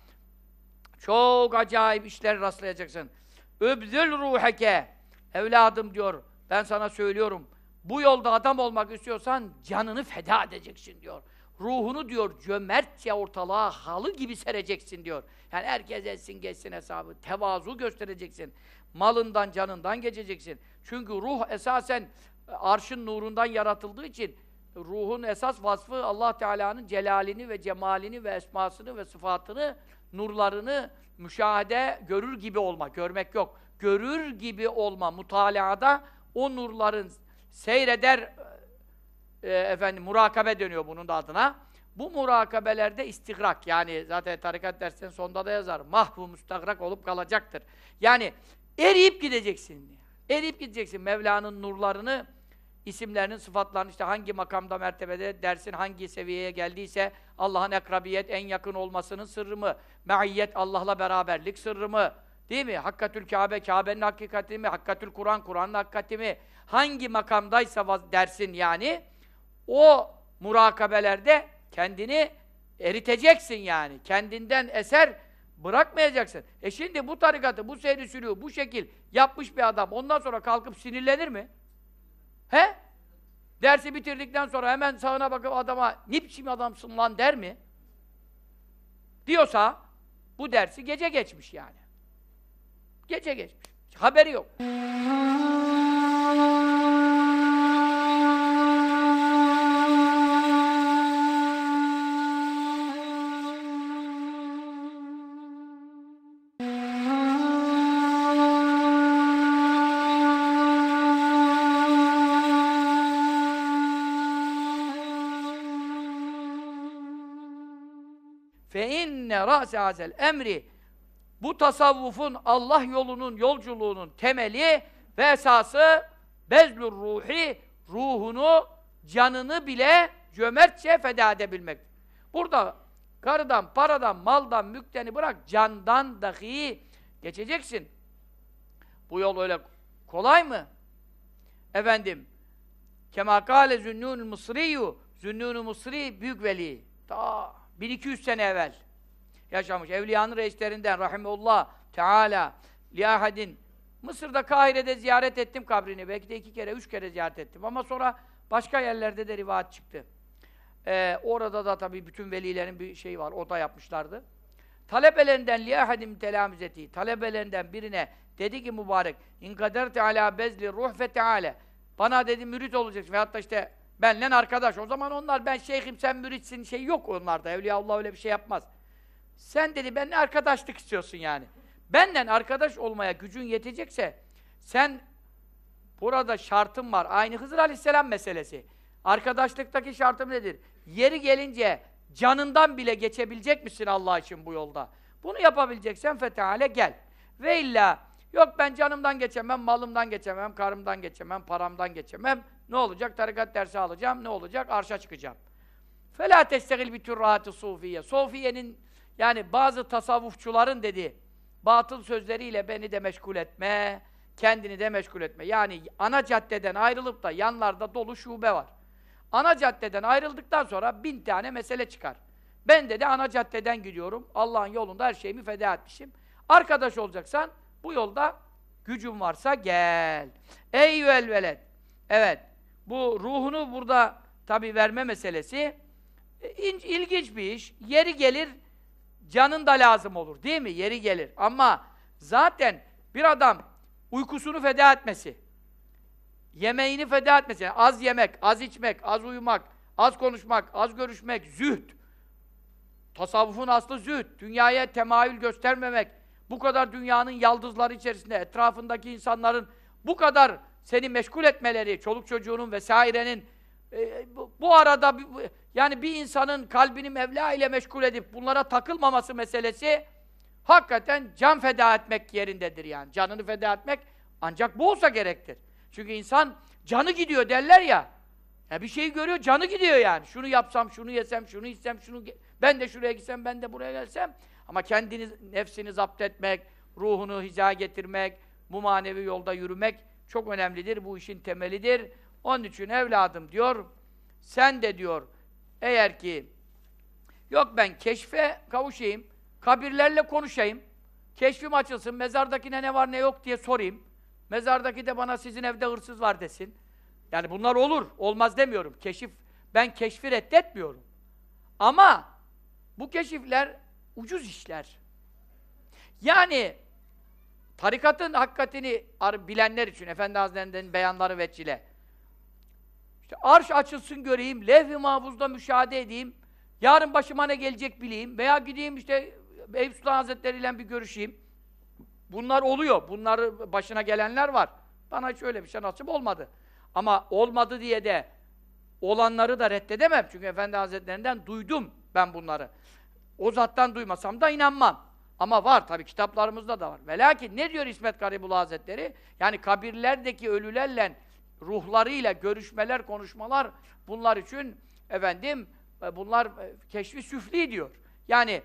çok acayip işler rastlayacaksın. Übzül ruheke, evladım diyor, ben sana söylüyorum, bu yolda adam olmak istiyorsan canını feda edeceksin diyor. Ruhunu diyor cömertçe ortalığa halı gibi sereceksin diyor. Yani herkes etsin geçsin hesabı, tevazu göstereceksin. Malından, canından geçeceksin. Çünkü ruh esasen arşın nurundan yaratıldığı için ruhun esas vasfı Allah Teala'nın celalini ve cemalini ve esmasını ve sıfatını, nurlarını müşahede görür gibi olma. Görmek yok. Görür gibi olma. Mutalaada o nurların seyreder, murakabe dönüyor bunun da adına. Bu murakabelerde istigrak, yani zaten tarikat dersinin sonunda da yazar. Mahvu müstagrak olup kalacaktır. Yani eriyip gideceksin. Eriyip gideceksin. Mevla'nın nurlarını, isimlerinin, sıfatlarının işte hangi makamda, mertebede, dersin hangi seviyeye geldiyse, Allah'ın ekrabiyet, en yakın olmasının sırrı mı? Me'iyyet, Allah'la beraberlik sırrı mı? Değil mi? Hakkatül Kâbe, Kâbe'nin hakikati mi? Hakkatül Kur'an, Kur'an'ın hakikati mi? Hangi makamdaysa dersin yani, o murakabelerde kendini eriteceksin yani. Kendinden eser bırakmayacaksın. Şimdi bu tarikatı, bu seyri sürüyor, bu şekil yapmış bir adam ondan sonra kalkıp sinirlenir mi? He? Dersi bitirdikten sonra hemen sağına bakıp adama ne biçim adamsın lan der mi? Diyorsa bu dersi gece geçmiş yani. Gece geçmiş. Haberi yok. Râs-ı hazel emri, bu tasavvufun, Allah yolunun, yolculuğunun temeli ve esası bezlur ruhi, ruhunu, canını bile cömertçe feda edebilmek. Burada karıdan, paradan, maldan, mülkteni bırak, candan dahi geçeceksin. Bu yol öyle kolay mı? Efendim, kemâ kâle Zünnûn-ül Mısriyyû, Zünnûn-ül Mısri büyük veli, ta 1200 sene evvel yaşamış. Evliyanın reislerinden rahimehullah Teala liahadin. Mısır'da, Kahire'de ziyaret ettim kabrini. Belki de 2 kere, 3 kere ziyaret ettim. Ama sonra başka yerlerde de rivayet çıktı. Orada da tabii bütün velilerin bir şeyi var. O da yapmışlardı. Talebelerinden liahadim telamizeti. Talebelerinden birine dedi ki mübarek, İn kaderte alâ bezli ruh ve teâle. Bana dedi mürit olacaksın. Veyahut da işte benle arkadaş. O zaman onlar ben şeyhim sen müritsin şey yok onlarda. Evliyaullah öyle bir şey yapmaz. Sen dedi benimle arkadaşlık istiyorsun yani. Benden arkadaş olmaya gücün yetecekse, sen burada şartım var. Aynı Hızır Aleyhisselam meselesi. Arkadaşlıktaki şartım nedir? Yeri gelince canından bile geçebilecek misin Allah için bu yolda? Bunu yapabileceksen feteale gel. Ve illa yok ben canımdan geçemem, malımdan geçemem, karımdan geçemem, paramdan geçemem. Ne olacak? Tarikat dersi alacağım. Ne olacak? Arşa çıkacağım. فَلَا تَسْتَغِلْ بِتُرَّهَاتِ sufiye. Sofiye'nin yani bazı tasavvufçuların dediği batıl sözleriyle beni de meşgul etme, kendini de meşgul etme. Yani ana caddeden ayrılıp da yanlarda dolu şube var. Ana caddeden ayrıldıktan sonra 1000 tane mesele çıkar. Ben de ana caddeden gidiyorum. Allah'ın yolunda her şeyimi feda etmişim. Arkadaş olacaksan bu yolda gücün varsa gel. Eyyüel veled. Evet. Bu ruhunu burada tabii verme meselesi ilginç bir iş. Yeri gelir canın da lazım olur. Değil mi? Yeri gelir. Ama zaten bir adam uykusunu feda etmesi, yemeğini feda etmesi, yani az yemek, az içmek, az uyumak, az konuşmak, az görüşmek, zühd. Tasavvufun aslı zühd. Dünyaya temayül göstermemek, bu kadar dünyanın yaldızları içerisinde etrafındaki insanların bu kadar seni meşgul etmeleri, çoluk çocuğunun vesairenin bu arada yani bir insanın kalbini Mevla ile meşgul edip bunlara takılmaması meselesi hakikaten can feda etmek yerindedir yani. Canını feda etmek ancak bu olsa gerektir. Çünkü insan canı gidiyor derler ya. Ya bir şeyi görüyor, canı gidiyor yani. Şunu yapsam, şunu yesem, şunu içsem, ben de şuraya gitsem, ben de buraya gelsem. Ama kendini, nefsini zapt etmek, ruhunu hizaya getirmek, bu manevi yolda yürümek çok önemlidir. Bu işin temelidir. Onun için evladım diyor, sen de diyor, eğer ki yok ben keşfe kavuşayım, kabirlerle konuşayım, keşfim açılsın, mezardakine ne var ne yok diye sorayım. Mezardaki de bana sizin evde hırsız var desin. Yani bunlar olur, olmaz demiyorum. Ben keşfi reddetmiyorum. Ama bu keşifler ucuz işler. Yani tarikatın hakikatini bilenler için, Efendi Hazretleri'nin beyanları veçile. İşte arş açılsın göreyim, levh-i mahfuzda müşahede edeyim, yarın başıma ne gelecek bileyim veya gideyim işte Eyüp Sultan Hazretleri ile bir görüşeyim. Bunlar oluyor. Bunlar başına gelenler var. Bana hiç öyle bir şey nasip olmadı. Ama olmadı diye de olanları da reddedemem. Çünkü Efendi Hazretlerinden duydum ben bunları. O zattan duymasam da inanmam. Ama var tabii kitaplarımızda da var. Ve lakin ne diyor İsmet Garibullah Hazretleri? Yani kabirlerdeki ölülerle ruhlarıyla görüşmeler, konuşmalar bunlar için efendim bunlar keşfi süfli diyor. Yani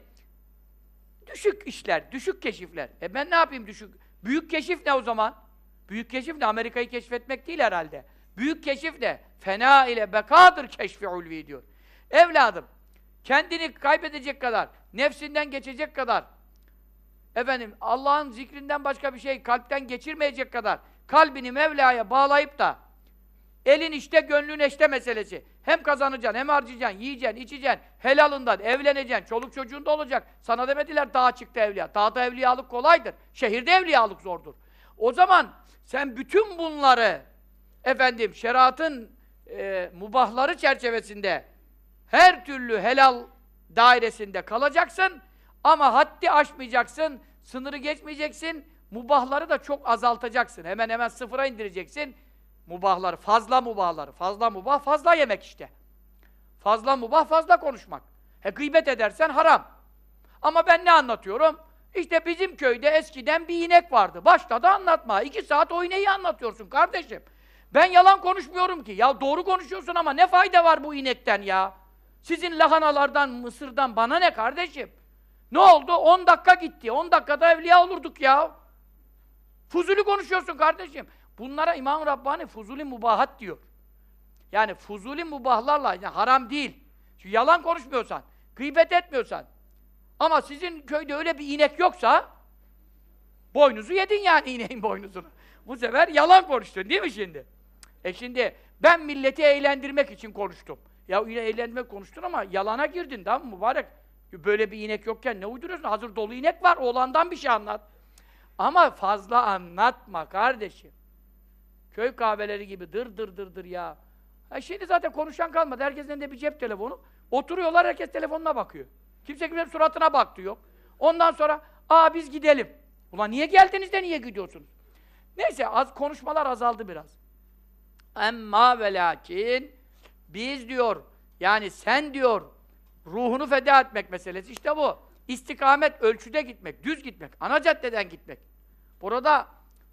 düşük işler, düşük keşifler. Ben ne yapayım düşük? Büyük keşif ne o zaman? Büyük keşif ne? Amerika'yı keşfetmek değil herhalde. Büyük keşif ne? Fena ile bekadır keşfi ulvi diyor. Evladım, kendini kaybedecek kadar, nefsinden geçecek kadar, efendim Allah'ın zikrinden başka bir şey kalpten geçirmeyecek kadar kalbini Mevla'ya bağlayıp da elin işte, gönlün eşte meselesi. Hem kazanacaksın, hem harcayacaksın, yiyeceksin, içeceksin, helalından, evleneceksin, çoluk çocuğun da olacak. Sana demediler dağa çıktı evliya. Dağda evliyalık kolaydır. Şehirde evliyalık zordur. O zaman sen bütün bunları efendim şeriatın mubahları çerçevesinde her türlü helal dairesinde kalacaksın ama haddi aşmayacaksın, sınırı geçmeyeceksin, mubahları da çok azaltacaksın. Hemen hemen sıfıra indireceksin. Mubahları, fazla mubahları. Fazla mubah, fazla yemek işte. Fazla mubah, fazla konuşmak. Gıybet edersen haram. Ama ben ne anlatıyorum? İşte bizim köyde eskiden bir inek vardı. Başta da anlatma. 2 saat o ineği anlatıyorsun kardeşim. Ben yalan konuşmuyorum ki. Ya doğru konuşuyorsun ama ne fayda var bu inekten ya? Sizin lahanalardan, mısırdan bana ne kardeşim? Ne oldu? 10 dakika gitti. 10 dakikada evliya olurduk ya. Fuzuli konuşuyorsun kardeşim. Bunlara İmam-ı Rabbani fuzuli mubahat diyor. Yani fuzuli mubahlarla, yani haram değil. Çünkü yalan konuşmuyorsan, gıybet etmiyorsan. Ama sizin köyde öyle bir inek yoksa, boynuzu yedin yani ineğin boynuzunu. Bu sefer yalan konuştun değil mi şimdi? Şimdi ben milleti eğlendirmek için konuştum. Ya yine eğlendirmek konuştun ama yalana girdin tamam mı mübarek? Böyle bir inek yokken ne uyduruyorsun? Hazır dolu inek var, oğlandan bir şey anlat. Ama fazla anlatma kardeşim. Köy kahveleri gibi dır dır dır dır ya. Şimdi zaten konuşan kalmadı. Herkesin elinde bir cep telefonu. Oturuyorlar, herkes telefonuna bakıyor. Kimse kimsenin suratına baktığı yok. Ondan sonra, biz gidelim. Ulan niye geldiniz de niye gidiyorsunuz? Neyse konuşmalar azaldı biraz. Emma ve lakin biz diyor, yani sen diyor, ruhunu feda etmek meselesi işte bu. İstikamet, ölçüde gitmek, düz gitmek, ana caddeden gitmek. Burada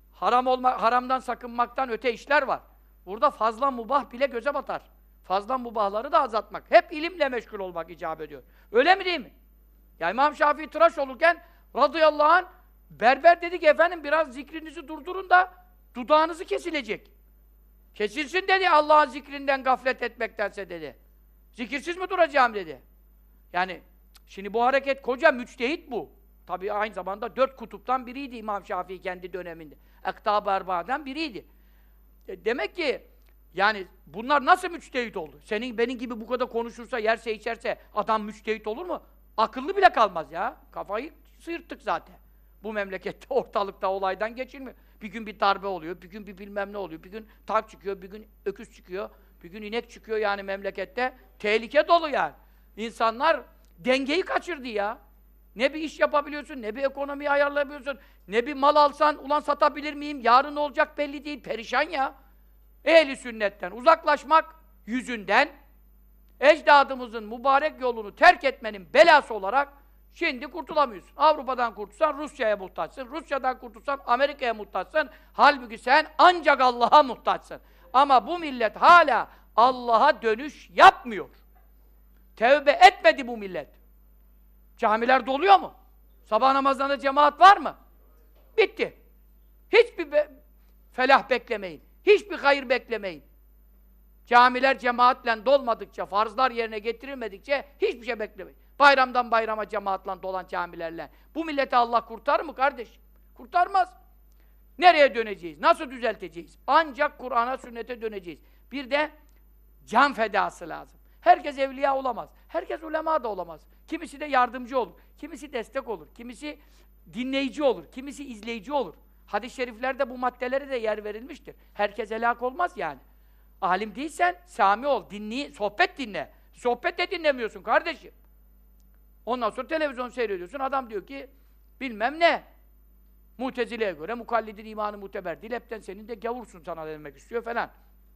haramdan sakınmaktan öte işler var. Burada fazla mubah bile göze batar. Fazla mubahları da azaltmak. Hep ilimle meşgul olmak icap ediyor. Öyle mi değil mi? Ya İmam Şafii tıraş olurken radıyallahu anh berber dedi ki efendim biraz zikrinizi durdurun da dudağınızı kesilecek. Kesilsin dedi Allah'ın zikrinden gaflet etmektense dedi. Zikirsiz mi duracağım dedi. Yani şimdi bu hareket koca müçtehit bu. Tabii aynı zamanda 4 kutuptan biriydi İmam Şafii kendi döneminde. Ektab-ı Erba'dan biriydi. Demek ki yani bunlar nasıl müçtehit oldu? Senin benim gibi bu kadar konuşursa, yerse içerse adam müçtehit olur mu? Akıllı bile kalmaz ya. Kafayı sıyırttık zaten. Bu memlekette ortalıkta olaydan geçilmiyor. Bir gün bir darbe oluyor, bir gün bir bilmem ne oluyor, bir gün tank çıkıyor, bir gün öküz çıkıyor, bir gün inek çıkıyor yani memlekette. Tehlike dolu yani. İnsanlar dengeyi kaçırdı ya. Ne bir iş yapabiliyorsun, ne bir ekonomiyi ayarlayabiliyorsun, ne bir mal alsan, ulan satabilir miyim, yarın ne olacak belli değil, perişan ya. Ehli sünnetten uzaklaşmak yüzünden ecdadımızın mübarek yolunu terk etmenin belası olarak şimdi kurtulamıyorsun. Avrupa'dan kurtulsan Rusya'ya muhtaçsın, Rusya'dan kurtulsan Amerika'ya muhtaçsın. Halbuki sen ancak Allah'a muhtaçsın. Ama bu millet hala Allah'a dönüş yapmıyor. Tevbe etmedi bu millet. Camiler doluyor mu? Sabah namazlarında cemaat var mı? Bitti. Hiçbir felah beklemeyin. Hiçbir hayır beklemeyin. Camiler cemaatle dolmadıkça, farzlar yerine getirilmedikçe hiçbir şey beklemeyin. Bayramdan bayrama cemaatla dolan camilerle. Bu milleti Allah kurtarır mı kardeş? Kurtarmaz. Nereye döneceğiz? Nasıl düzelteceğiz? Ancak Kur'an'a, sünnete döneceğiz. Bir de can fedası lazım. Herkes evliya olamaz. Herkes ulema da olamaz. Kimisi de yardımcı olur. Kimisi destek olur. Kimisi dinleyici olur. Kimisi izleyici olur. Hadis-i şeriflerde bu maddelere de yer verilmiştir. Herkes helak olmaz yani. Alim değilsen sami ol, sohbet dinle. Sohbet de dinlemiyorsun kardeşim. Ondan sonra televizyon seyrediyorsun, adam diyor ki bilmem ne. Mutezile'ye göre mukallidin imanı muteber değil, hepten senin de gavursun sana demek istiyor falan.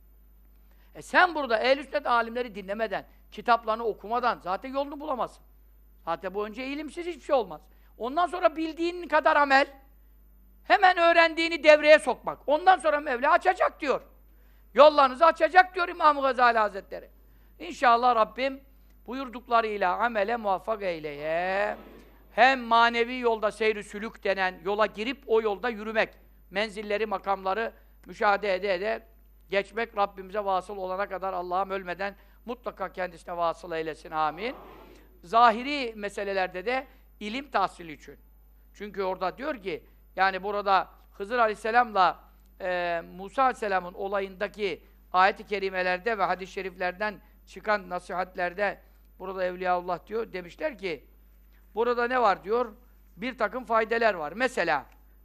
Sen burada ehl-i sünnet alimleri dinlemeden, kitaplarını okumadan zaten yolunu bulamazsın. Zaten bu önce ilimsiz hiçbir şey olmaz. Ondan sonra bildiğin kadar amel, hemen öğrendiğini devreye sokmak. Ondan sonra Mevla açacak diyor. Yollarınızı açacak diyor İmam-ı Gazali Hazretleri. İnşallah Rabbim buyurduklarıyla amele muvaffak eyleye. Hem manevi yolda seyr-i sülük denen yola girip o yolda yürümek. Menzilleri, makamları müşahede ede geçmek Rabbimize vasıl olana kadar Allah'ım ölmeden mutlaka kendisine vasıl eylesin. Amin. Zahiri meselelerde de ilim tahsili için. Çünkü orada diyor ki, yani burada Hızır Aleyhisselam'la Musa Aleyhisselam'ın olayındaki ayet-i kerimelerde ve hadis-i şeriflerden çıkan nasihatlerde burada Evliyaullah diyor, demişler ki burada ne var diyor? Bir takım faydeler var. Mesela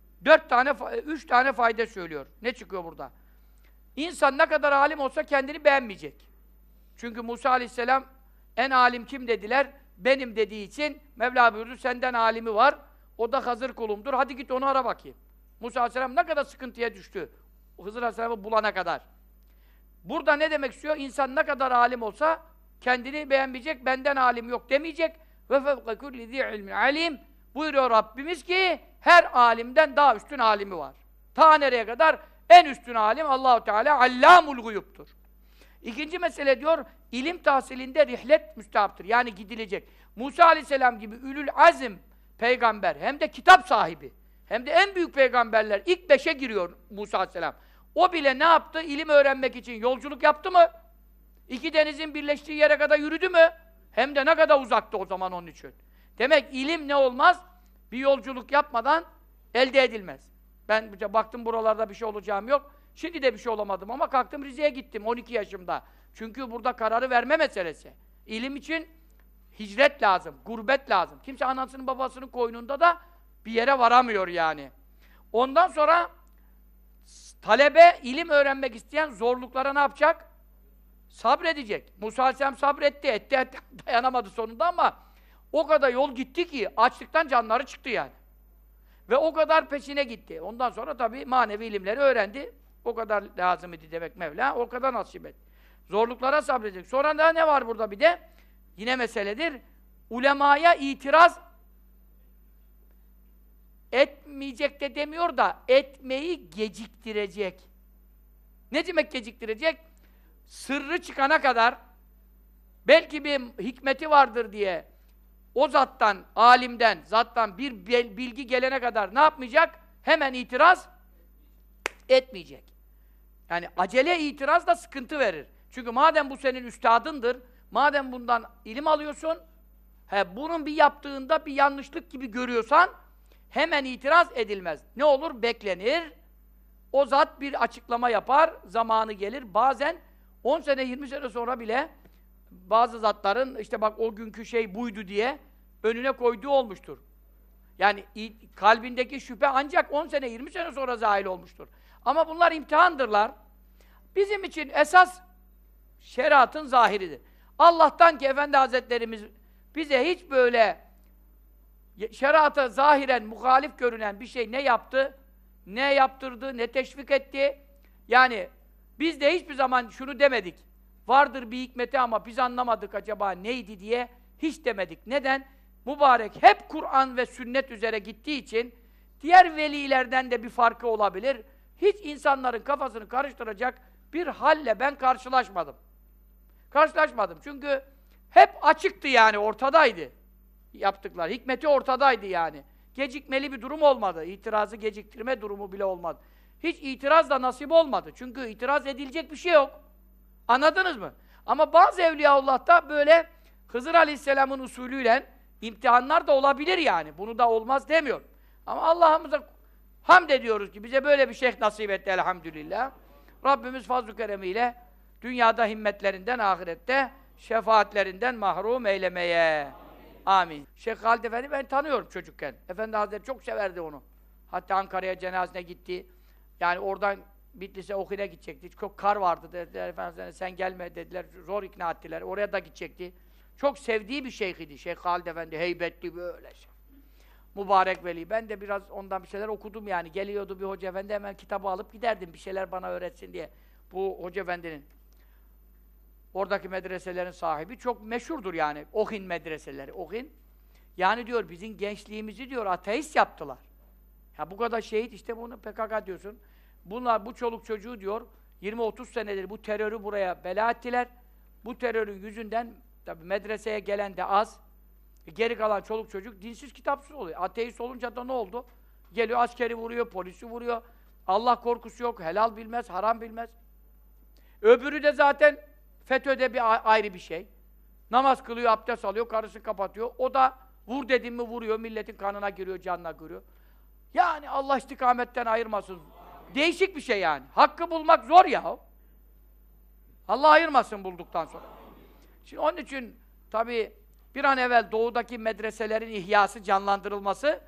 3 tane fayda söylüyor. Ne çıkıyor burada? İnsan ne kadar alim olsa kendini beğenmeyecek. Çünkü Musa Aleyhisselam en alim kim dediler? Benim dediği için Mevla buyurdu, senden alimi var. O da hazır kulumdur. Hadi git onu ara bakayım. Musa Aleyhisselam ne kadar sıkıntıya düştü. Hızır Aleyhisselam'ı bulana kadar. Burada ne demek istiyor? İnsan ne kadar alim olsa kendini beğenmeyecek, benden alim yok demeyecek. Ve fevke kulli zî ilmin alim. Buyuruyor Rabbimiz ki her alimden daha üstün alimi var. Ta nereye kadar? En üstün alim Allah-u Teala allâmul guyub'tur. İkinci mesele diyor, ilim tahsilinde rihlet müstahaptır. Yani gidilecek. Musa Aleyhisselam gibi ülül azm peygamber, hem de kitap sahibi, hem de en büyük peygamberler ilk 5'e giriyor Musa Aleyhisselam. O bile ne yaptı? İlim öğrenmek için yolculuk yaptı mı? 2 denizin birleştiği yere kadar yürüdü mü? Hem de ne kadar uzaktı o zaman onun için. Demek ilim ne olmaz? Bir yolculuk yapmadan elde edilmez. Ben baktım buralarda bir şey olacağım yok. Şimdi de bir şey olamadım ama kalktım Rize'ye gittim 12 yaşımda. Çünkü burada kararı verme meselesi. İlim için hicret lazım, gurbet lazım. Kimse anasının babasının koynunda da bir yere varamıyor yani. Ondan sonra talebe, ilim öğrenmek isteyen zorluklara ne yapacak? Sabredecek. Musa Aleyhisselam sabretti, etti, dayanamadı sonunda ama o kadar yol gitti ki açlıktan canları çıktı yani. Ve o kadar peşine gitti. Ondan sonra tabii manevi ilimleri öğrendi. O kadar lazım idi demek Mevla. O kadar nasip etti. Zorluklara sabredecek. Sonra da ne var burada bir de? Yine meseledir. Ulemaya itiraz etmeyecek de demiyor da etmeyi geciktirecek. Ne demek geciktirecek? Sırrı çıkana kadar belki bir hikmeti vardır diye o zattan, alimden, zattan bir bilgi gelene kadar ne yapmayacak? Hemen itiraz etmeyecek. Yani acele itiraz da sıkıntı verir. Çünkü madem bu senin üstadındır, madem bundan ilim alıyorsun, bunun bir yaptığında bir yanlışlık gibi görüyorsan hemen itiraz edilmez. Ne olur? Beklenir. O zat bir açıklama yapar, zamanı gelir. Bazen 10 sene, 20 sene sonra bile bazı zatların işte bak o günkü şey buydu diye önüne koyduğu olmuştur. Yani kalbindeki şüphe ancak 10 sene, 20 sene sonra zahil olmuştur. Ama bunlar imtihandırlar. Bizim için esas şeriatın zahiridir. Allah'tan ki Efendi Hazretlerimiz bize hiç böyle şeriata zahiren muhalif görünen bir şey ne yaptı, ne yaptırdı, ne teşvik etti. Yani biz de hiçbir zaman şunu demedik. Vardır bir hikmeti ama biz anlamadık acaba neydi diye hiç demedik. Neden? Mübarek hep Kur'an ve sünnet üzere gittiği için diğer velilerden de bir farkı olabilir. Hiç insanların kafasını karıştıracak bir halle ben karşılaşmadım. Karşılaşmadım. Çünkü hep açıktı yani, ortadaydı yaptıklar. Hikmeti ortadaydı yani. Gecikmeli bir durum olmadı. İtirazı geciktirme durumu bile olmadı. Hiç itiraz da nasip olmadı. Çünkü itiraz edilecek bir şey yok. Anladınız mı? Ama bazı Evliyaullah'ta böyle Hızır Aleyhisselam'ın usulüyle imtihanlar da olabilir yani. Bunu da olmaz demiyor. Ama Allah'ımıza hamd ediyoruz ki bize böyle bir şeyh nasip etti elhamdülillah. Rabbimiz fazl-ı keremiyle dünyada himmetlerinden, ahirette şefaatlerinden mahrum eylemeye. Amin. Şeyh Halid Efendi ben tanıyorum çocukken. Efendi Hazretleri çok severdi onu. Hatta Ankara'ya cenazesine gitti. Yani oradan Bitlis'e okula gidecekti. Çok kar vardı dediler. Efendim sen gelme dediler. Zor ikna ettiler. Oraya da gidecekti. Çok sevdiği bir şeyh idi. Şeyh Halid Efendi heybetli böyle şey. Mübarek veli. Ben de biraz ondan bir şeyler okudum yani. Geliyordu bir hoca efendi hemen kitabı alıp giderdim bir şeyler bana öğretsin diye. Bu hoca efendinin oradaki medreselerin sahibi çok meşhurdur yani. Ohin medreseleri. Ohin. Yani diyor bizim gençliğimizi diyor ateist yaptılar. Ya bu kadar şehit işte bunu PKK diyorsun. Bunlar bu çoluk çocuğu diyor 20-30 senedir bu terörü buraya bela ettiler. Bu terörün yüzünden tabii medreseye gelen de az. Geri kalan çoluk çocuk dinsiz kitapsız oluyor. Ateist olunca da ne oldu? Geliyor askeri vuruyor, polisi vuruyor. Allah korkusu yok, helal bilmez, haram bilmez. Öbürü de zaten FETÖ'de bir ayrı bir şey. Namaz kılıyor, abdest alıyor, karısını kapatıyor. O da vur dedim mi vuruyor, milletin kanına giriyor, canına giriyor. Yani Allah istikametten ayırmasın. Değişik bir şey yani. Hakkı bulmak zor ya. Allah ayırmasın bulduktan sonra. Şimdi onun için tabii bir an evvel doğudaki medreselerin ihyası, canlandırılması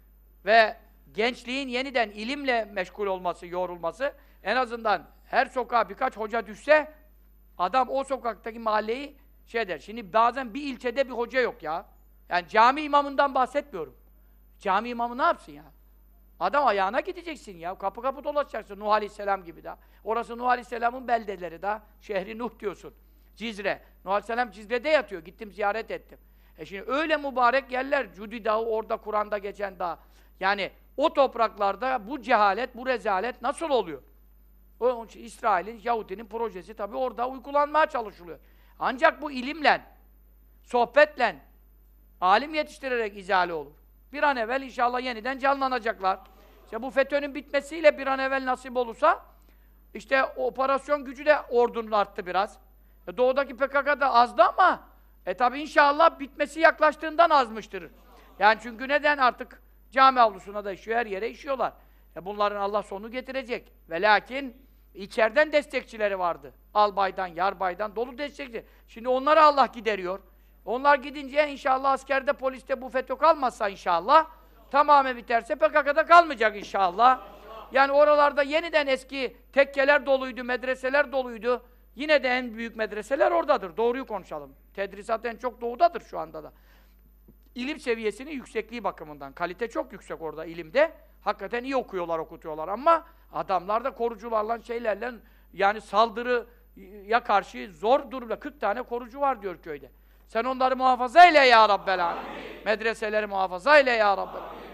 ve gençliğin yeniden ilimle meşgul olması, yoğrulması, en azından her sokağa birkaç hoca düşse, adam o sokaktaki mahalleyi şey der. Şimdi bazen bir ilçede bir hoca yok ya. Yani cami imamından bahsetmiyorum. Cami imamı ne yapsın ya? Adam ayağına gideceksin ya. Kapı kapı dolaşacaksın Nuh Aleyhisselam gibi da. Orası Nuh Aleyhisselam'ın beldeleri da. Şehri Nuh diyorsun. Cizre. Nuh Aleyhisselam Cizre'de yatıyor. Gittim ziyaret ettim. Şimdi öyle mübarek yerler. Cudi Dağı orada Kur'an'da geçen dağ. Yani o topraklarda bu cehalet, bu rezalet nasıl oluyor? Onun için İsrail'in, Yahudinin projesi tabii orada uygulanmaya çalışılıyor. Ancak bu ilimle, sohbetle, alim yetiştirerek izale olur. Bir an evvel inşallah yeniden canlanacaklar. İşte bu FETÖ'nün bitmesiyle bir an evvel nasip olursa, işte operasyon gücü de ordunun arttı biraz. Doğudaki PKK da azdı ama, tabii inşallah bitmesi yaklaştığından azmıştır. Yani çünkü neden artık cami avlusuna da işiyor, her yere işiyorlar. Bunların Allah sonunu getirecek. Ve lakin içeriden destekçileri vardı. Albaydan, yarbaydan dolu destekçi. Şimdi onları Allah gideriyor. Onlar gidince inşallah askerde, poliste bu FETÖ kalmazsa inşallah, tamamen biterse PKK'da kalmayacak inşallah. Yani oralarda yeniden eski tekkeler doluydu, medreseler doluydu. Yine de en büyük medreseler oradadır. Doğruyu konuşalım. Tedrisat en çok doğudadır şu anda da. ilim seviyesinin yüksekliği bakımından. Kalite çok yüksek orada ilimde. Hakikaten iyi okuyorlar, okutuyorlar ama adamlar da korucularla, şeylerle yani saldırıya karşı zor durumda. 40 tane korucu var diyor köyde. Sen onları muhafaza eyle ya Rabbel Alemin. Medreseleri muhafaza eyle ya Rabbel Alemin.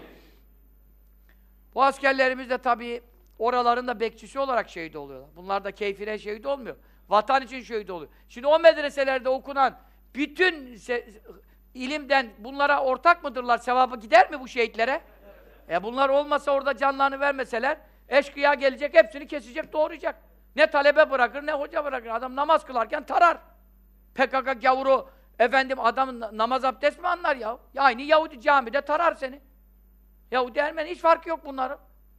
Bu askerlerimiz de tabii oraların da bekçisi olarak şehit oluyorlar. Bunlar da keyfine şehit olmuyor. Vatan için şehit oluyor. Şimdi o medreselerde okunan bütün ilimden bunlara ortak mıdırlar? Sevabı gider mi bu şehitlere? Bunlar olmasa orada canlarını vermeseler, eşkıya gelecek, hepsini kesecek, doğrayacak. Ne talebe bırakır, ne hoca bırakır. Adam namaz kılarken tarar. PKK gavuru, efendim adam namaz abdest mi anlar ya? Aynı Yahudi camide tarar seni. Yahudi Ermeni hiç farkı yok bunların.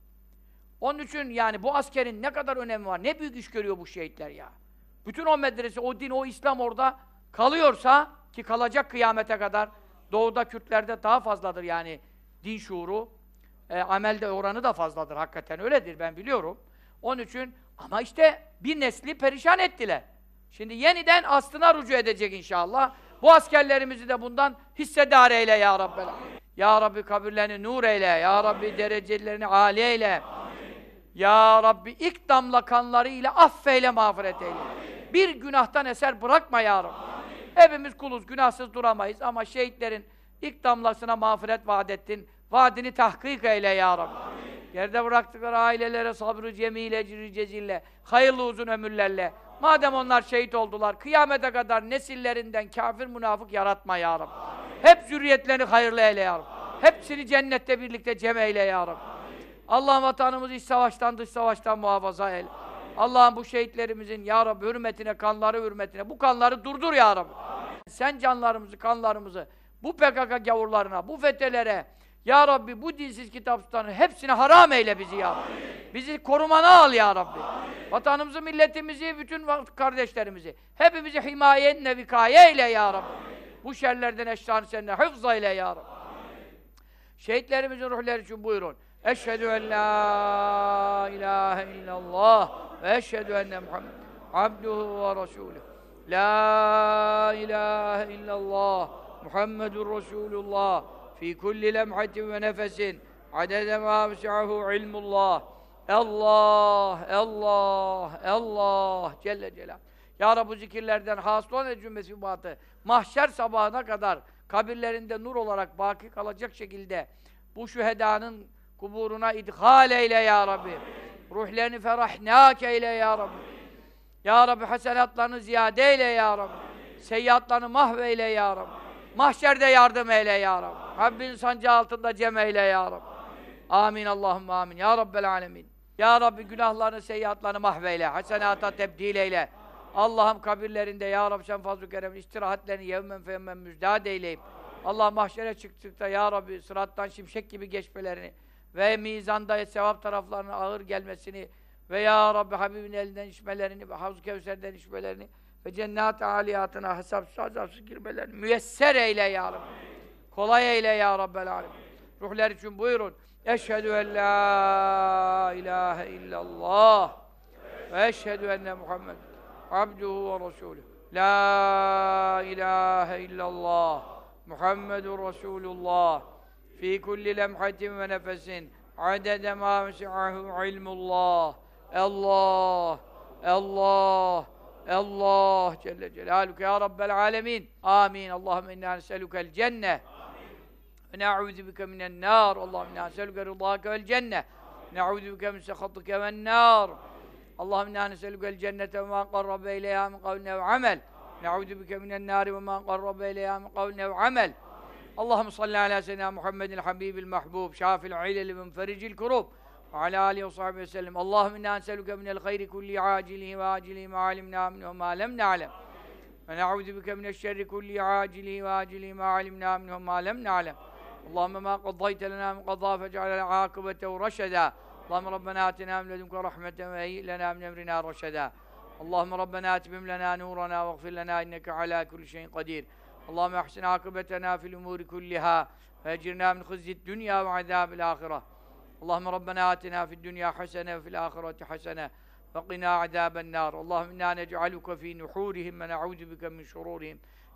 Onun için yani bu askerin ne kadar önemi var, ne büyük iş görüyor bu şehitler ya. Bütün o medrese, o din, o İslam orada kalıyorsa, ki kalacak kıyamete kadar, doğuda Kürtlerde daha fazladır yani din şuuru, amelde oranı da fazladır, hakikaten öyledir, ben biliyorum. Onun için, ama işte bir nesli perişan ettiler. Şimdi yeniden aslına rücu edecek inşallah. Bu askerlerimizi de bundan hissedar eyle ya Rabbel. Ya Rabbi kabirlerini nur eyle, Ya Rabbi derecelerini âli eyle. Amin. Ya Rabbi ilk damla kanlarıyla affeyle, mağfiret eyle. Amin. Bir günahtan eser bırakma Ya Rabbi. Amin. Hepimiz kuluz, günahsız duramayız ama şehitlerin ilk damlasına mağfiret vaat ettin. Vaadini tahkik eyle Ya Rabbi. Amin. Yerde bıraktıkları ailelere sabrı cemile, ecri cezille, hayırlı uzun ömürlerle. Madem onlar şehit oldular, kıyamete kadar nesillerinden kafir münafık yaratma Ya Rabbi. Amin. Hep zürriyetlerini hayırlı eyle Ya Rabbi. Amin. Hepsini cennette birlikte cem eyle Ya Rabbi. Allah'ım vatanımızı iç savaştan dış savaştan muhafaza eyle. Allah'ım bu şehitlerimizin Ya Rabbi hürmetine, kanları hürmetine bu kanları durdur Ya Rabbi. Amin. Sen canlarımızı, kanlarımızı bu PKK gavurlarına, bu fetelere Ya Rabbi bu dinsiz kitapçıların hepsine haram eyle bizi Ya Rabbi. Amin. Bizi korumana al Ya Rabbi. Amin. Vatanımızı, milletimizi, bütün kardeşlerimizi hepimizi himayenle vikaye eyle Ya Rabbi. Amin. Bu şerlerden eşşan seninle hıfz eyle Ya Rabbi. Amin. Şehitlerimizin ruhları için buyurun. Eşhedü en la ilahe illallah ve eşhedü enne Muhammed abduhu ve resulüh. La ilahe illallah Muhammedur Resulullah fi kulli lemhatin ve nefesin adede ma vesi'ahu ilmullah. Allah, Allah, Allah Celle Celal. Ya Rabbi zikirlerden hasıl olan cümlesi batı mahşer sabahına kadar kabirlerinde nur olarak baki kalacak şekilde bu şühedanın kuburuna idhal eyle Ya Rabbi. Amin. Ruhlerini ferahnak eyle Ya Rabbi. Amin. Ya Rabbi hasenatlarını ziyade eyle Ya Rabbi. Amin. Seyyiatlarını mahveyle Ya Rabbi. Amin. Mahşerde yardım eyle Ya Rabbi. Rabbin sancı altında cem eyle Ya Rabbi. Amin. Amin Allahümme amin. Ya Rabbel alemin. Ya Rabbi günahlarını, seyyiatlarını mahveyle. Hasenata tebdil eyle. Allah'ım kabirlerinde Ya Rabbi sen fazl-ı kerem istirahatlerini yevmen feyemmen müjdat eyleyip. Allah mahşere çıktıkta Ya Rabbi sırattan şimşek gibi geçmelerini ve mizanda sevap taraflarına ağır gelmesini ve Ya Rabbi Habibin elinden içmelerini ve Havz-ı Kevser'den içmelerini ve cennet-i aliyatına hesapsız azapsız girmelerini müyesser eyle Ya Rabbi. Kolay eyle Ya Rabbel alemin. Ruhlar için buyurun. Eşhedü en la ilahe illallah ve eşhedü enne Muhammed abduhu ve resulüh. La ilahe illallah Muhammedur Resulullah fi kulli lemhatin ve nefesin adede ma vesi'ahu ilmullah. Allah, Allah, Allah Celle Celaluhu Ya Rabbel alemin. Amin. Allahümme inna neselükel cenneh ve ne'ûzu bike minen nâr. Allahümme inna neselüke rıdâke vel cenneh ve ne'ûzu bike min sehatike ven nâr. Allahümme inna neselükel cennete ve mâ qarrabe ileyhâ min kavlin ev amel. Ne'ûzu bike minen nâri ve mâ qarrabe ileyhâ min kavlin ev amel. Allahümme salli ala seyyidina Muhammedin habibil mahbub şafil ileli munfericil kurub ve ala alihi ve sahbihi ve sellem. Allahümme inna neselüke minel hayri kulli acilihi ve acilihi ma alimna minhu ve ma lem na'lem. Ve ne'ûzu bike mineşşerri kulli acilihi ve acilihi ma alimna minhu ve ma lem na'lem. Allahümme ma qaddayte lena min qadâ fec'al âkıbetehu reşedâ. Allahümme Rabbena atina min ledunke rahmeten ve heyyi lena min emrina reşedâ. Allahümme Rabbena etmim lena nûrana ve gfir lena inneke alâ kulli şeyin kadîr. Allahümme ahsin akıbetena fil umuri kulliha ve ecirna min hızzid dünya ve azâbil âhireh. Allahümme Rabbena atina fid dünya hasene ve fil âhireti hasene ve qina azâben nâr. Allahümme inna nec'aluke fî nuhûrihim ve ne'ûzu bike min şurûrihim.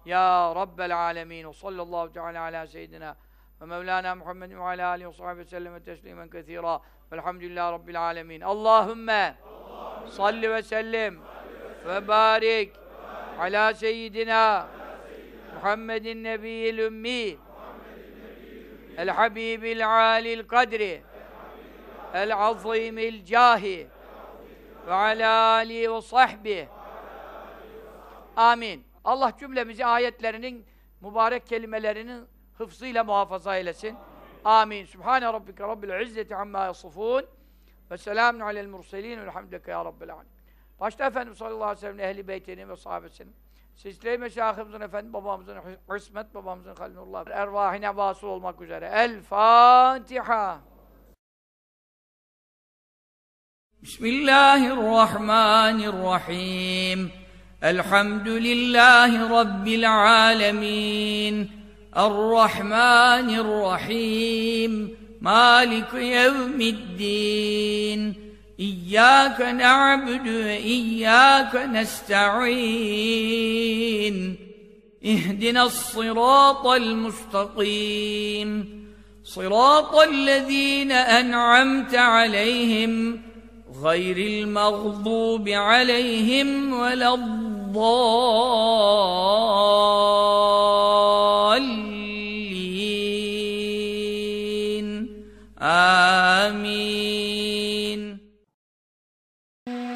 Ya Rabbel alemin. Ve sallallahu teala ala seyyidina ve Mevlana Muhammed ve ala alihi ve sahbihi ve sellem teslimen kethira. Velhamdülillahi Rabbil alemin. Allahümme salli ve sellim ve barik ala seyyidina Muhammedin nebiyyil ümmi el habibil alil kadri el azimil cahi ve ala alihi ve sahbihi. Amin. Allah cümlemizi ayetlerinin mübarek kelimelerinin hıfzıyla muhafaza eylesin. Amin. Sübhane rabbike rabbil izzeti amma yasifun ve selamun alel murselin velhamdülillah ya rabbil alemin. Başta Efendimiz sallallahu aleyhi ve sellem ehli beytinin ve sahabesinin, sizleri meşayihimizin efendim, babamızın, İsmet babamızın halinullah, ervahine vasıl olmak üzere. El Fatiha. Bismillahirrahmanirrahim. Elhamdülillahi Rabbil alemin. Errahmanirrahim. Maliki yevmiddin. İyyâke na'budu ve iyyâke nesta'in. İhdinas-sirâtal mustakîm. Sirâtallezîne en'amte aleyhim. Gayril mağdûbi aleyhim veleddâllîn. Amin.